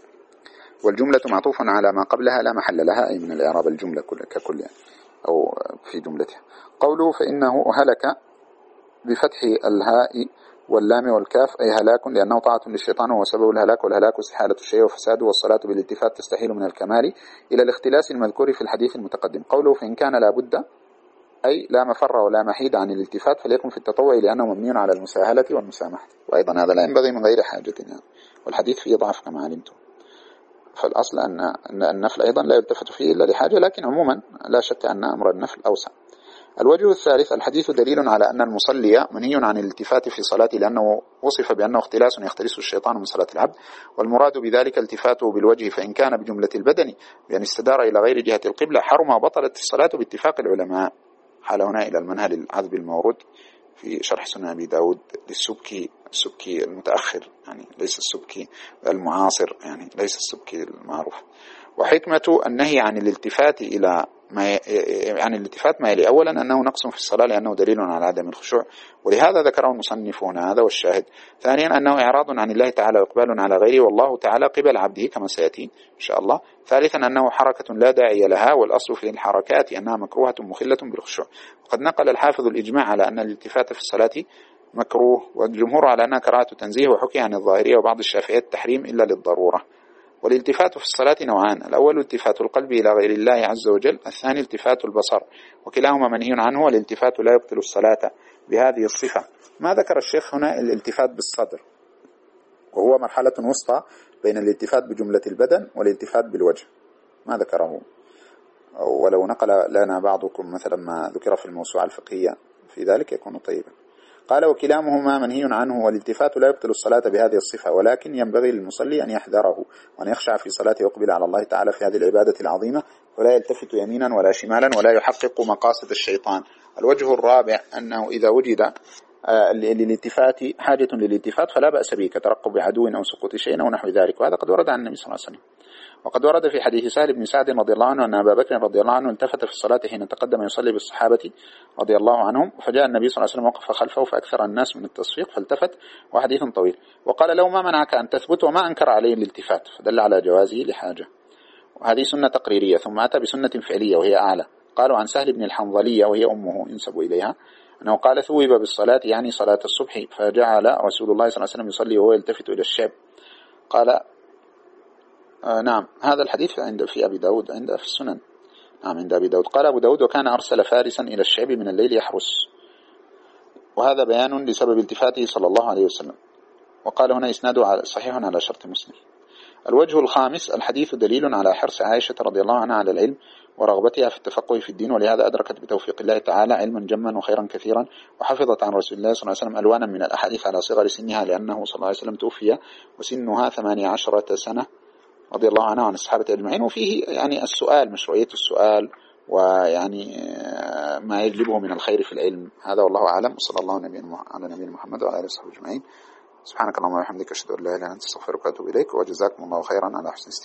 [SPEAKER 1] والجملة معطوف على ما قبلها لا محل لها أي من الإعراب الجملة ككل أو في جملتها. قوله فإنه هلك بفتح الهاء واللام والكاف أي هلاك، لأنه طاعة للشيطان وهو سبب الهلاك، والهلاك استحالة الشيء وفساده، والصلاة بالالتفات تستحيل من الكمال إلى الاختلاس المذكور في الحديث المتقدم. قوله فإن كان لابد أي لا مفر ولا محيد عن الالتفات فليكن في التطوع لأنه مبني على المساهلة والمسامحة، وأيضا هذا لا ينبغي من غير حاجة يعني. والحديث فيه ضعف كما علمتم، فالأصل أن النفل أيضا لا يلتفت فيه إلا لحاجة، لكن عموما لا شك أن أمر النفل أوسع. الوجه الثالث الحديث دليل على أن المصلي منهي عن الالتفات في صلاته، لأنه وصف بأنه اختلاس يختلسه الشيطان من صلاة العبد، والمراد بذلك التفاته بالوجه، فإن كان بجملة البدن بأن استدار إلى غير جهة القبلة حرم وبطلت الصلاة باتفاق العلماء. حال هنا إلى المنهل العذب المورود في شرح سنن أبي داود للسبكي، السبكي المتأخر يعني ليس السبكي المعاصر، يعني ليس السبكي المعروف. وحكمة النهي عن الالتفات إلى ما عن الالتفات ما يلي: أولا أنه نقص في الصلاة لأنه دليل على عدم الخشوع، ولهذا ذكره المصنفون هذا والشاهد. ثانيا أنه إعراض عن الله تعالى وإقبال على غيره، والله تعالى قبل عبده كما سيأتي إن شاء الله. ثالثا أنه حركة لا داعي لها، والأصل في الحركات أنها مكروهة مخلة بالخشوع. وقد نقل الحافظ الإجماع على أن الالتفات في الصلاة مكروه، والجمهور على أنها كراهة تنزيه، وحكي عن الظاهرية وبعض الشافعية التحريم إلا للضرورة. والالتفات في الصلاة نوعان: الأول التفات القلب إلى غير الله عز وجل، الثاني التفات البصر، وكلاهما منهي عنه، والالتفات لا يبطل الصلاة بهذه الصفة. ما ذكر الشيخ هنا الالتفات بالصدر، وهو مرحلة وسطى بين الالتفات بجملة البدن والالتفات بالوجه، ما ذكره، ولو نقل لنا بعضكم مثلا ما ذكر في الموسوعة الفقهية في ذلك يكون طيبا. قال وكلاهما منهي عنه، والالتفات لا يبطل الصلاة بهذه الصفة، ولكن ينبغي للمصلي أن يحذره وأن يخشع في صلاته ويقبل على الله تعالى في هذه العبادة العظيمة، ولا يلتفت يمينا ولا شمالا، ولا يحقق مقاصد الشيطان. الوجه الرابع أنه إذا وجد للالتفات حاجة للالتفات فلا بأس به كترقب عدو أو سقوط شيء أو نحو ذلك، وهذا قد ورد عن النبي صلى الله عليه وسلم. وقد ورد في حديث سهل بن سعد رضي الله عنه أن أبا بكر رضي الله عنه التفت في الصلاة حين تقدم يصلي بالصحابة رضي الله عنهم، فجاء النبي صلى الله عليه وسلم وقف خلفه فأكثر الناس من التصفيق فالتفت، وحديث طويل، وقال له ما منعك أن تثبت، وما أنكر عليه الالتفات، فدل على جوازه لحاجة. وهذه سنة تقريرية. ثم أتى بسنة فعلية وهي أعلى. قالوا عن سهل بن الحنظلية وهي أمه ينسب إليها أنه قال ثوب بالصلاة يعني صلاة الصبح، فجعل رسول الله صلى الله عليه وسلم يصلي وهو يلتفت إلى الشاب. قال آه نعم هذا الحديث عند في أبي داود عند في السنن، نعم عند أبي داود. قال أبو داود وكان أرسل فارسا إلى الشعب من الليل يحرس، وهذا بيان لسبب التفاته صلى الله عليه وسلم. وقال هنا إسناده صحيح على شرط مسلم. الوجه الخامس الحديث دليل على حرص عائشة رضي الله عنها على العلم ورغبتها في التفقه في الدين، ولهذا أدركت بتوفيق الله تعالى علما جما وخيرا كثيرا، وحفظت عن رسول الله صلى الله عليه وسلم ألوانا من الأحاديث على صغر سنها، لأنه صلى الله عليه وسلم توفي وسنها ثمانية عشرة سنة رضي الله عنها وعن الصحابة أجمعين. وفيه يعني السؤال، مشروعية السؤال، ويعني ما يجلبه من الخير في العلم. هذا والله أعلم، صلى الله على نبينا محمد وعلى آله وصحبه أجمعين. سبحانك اللهم وبحمدك أشهد أن لا إله إلا أنت أستغفرك وأتوب إليك، وجزاكم الله خيرا على حسن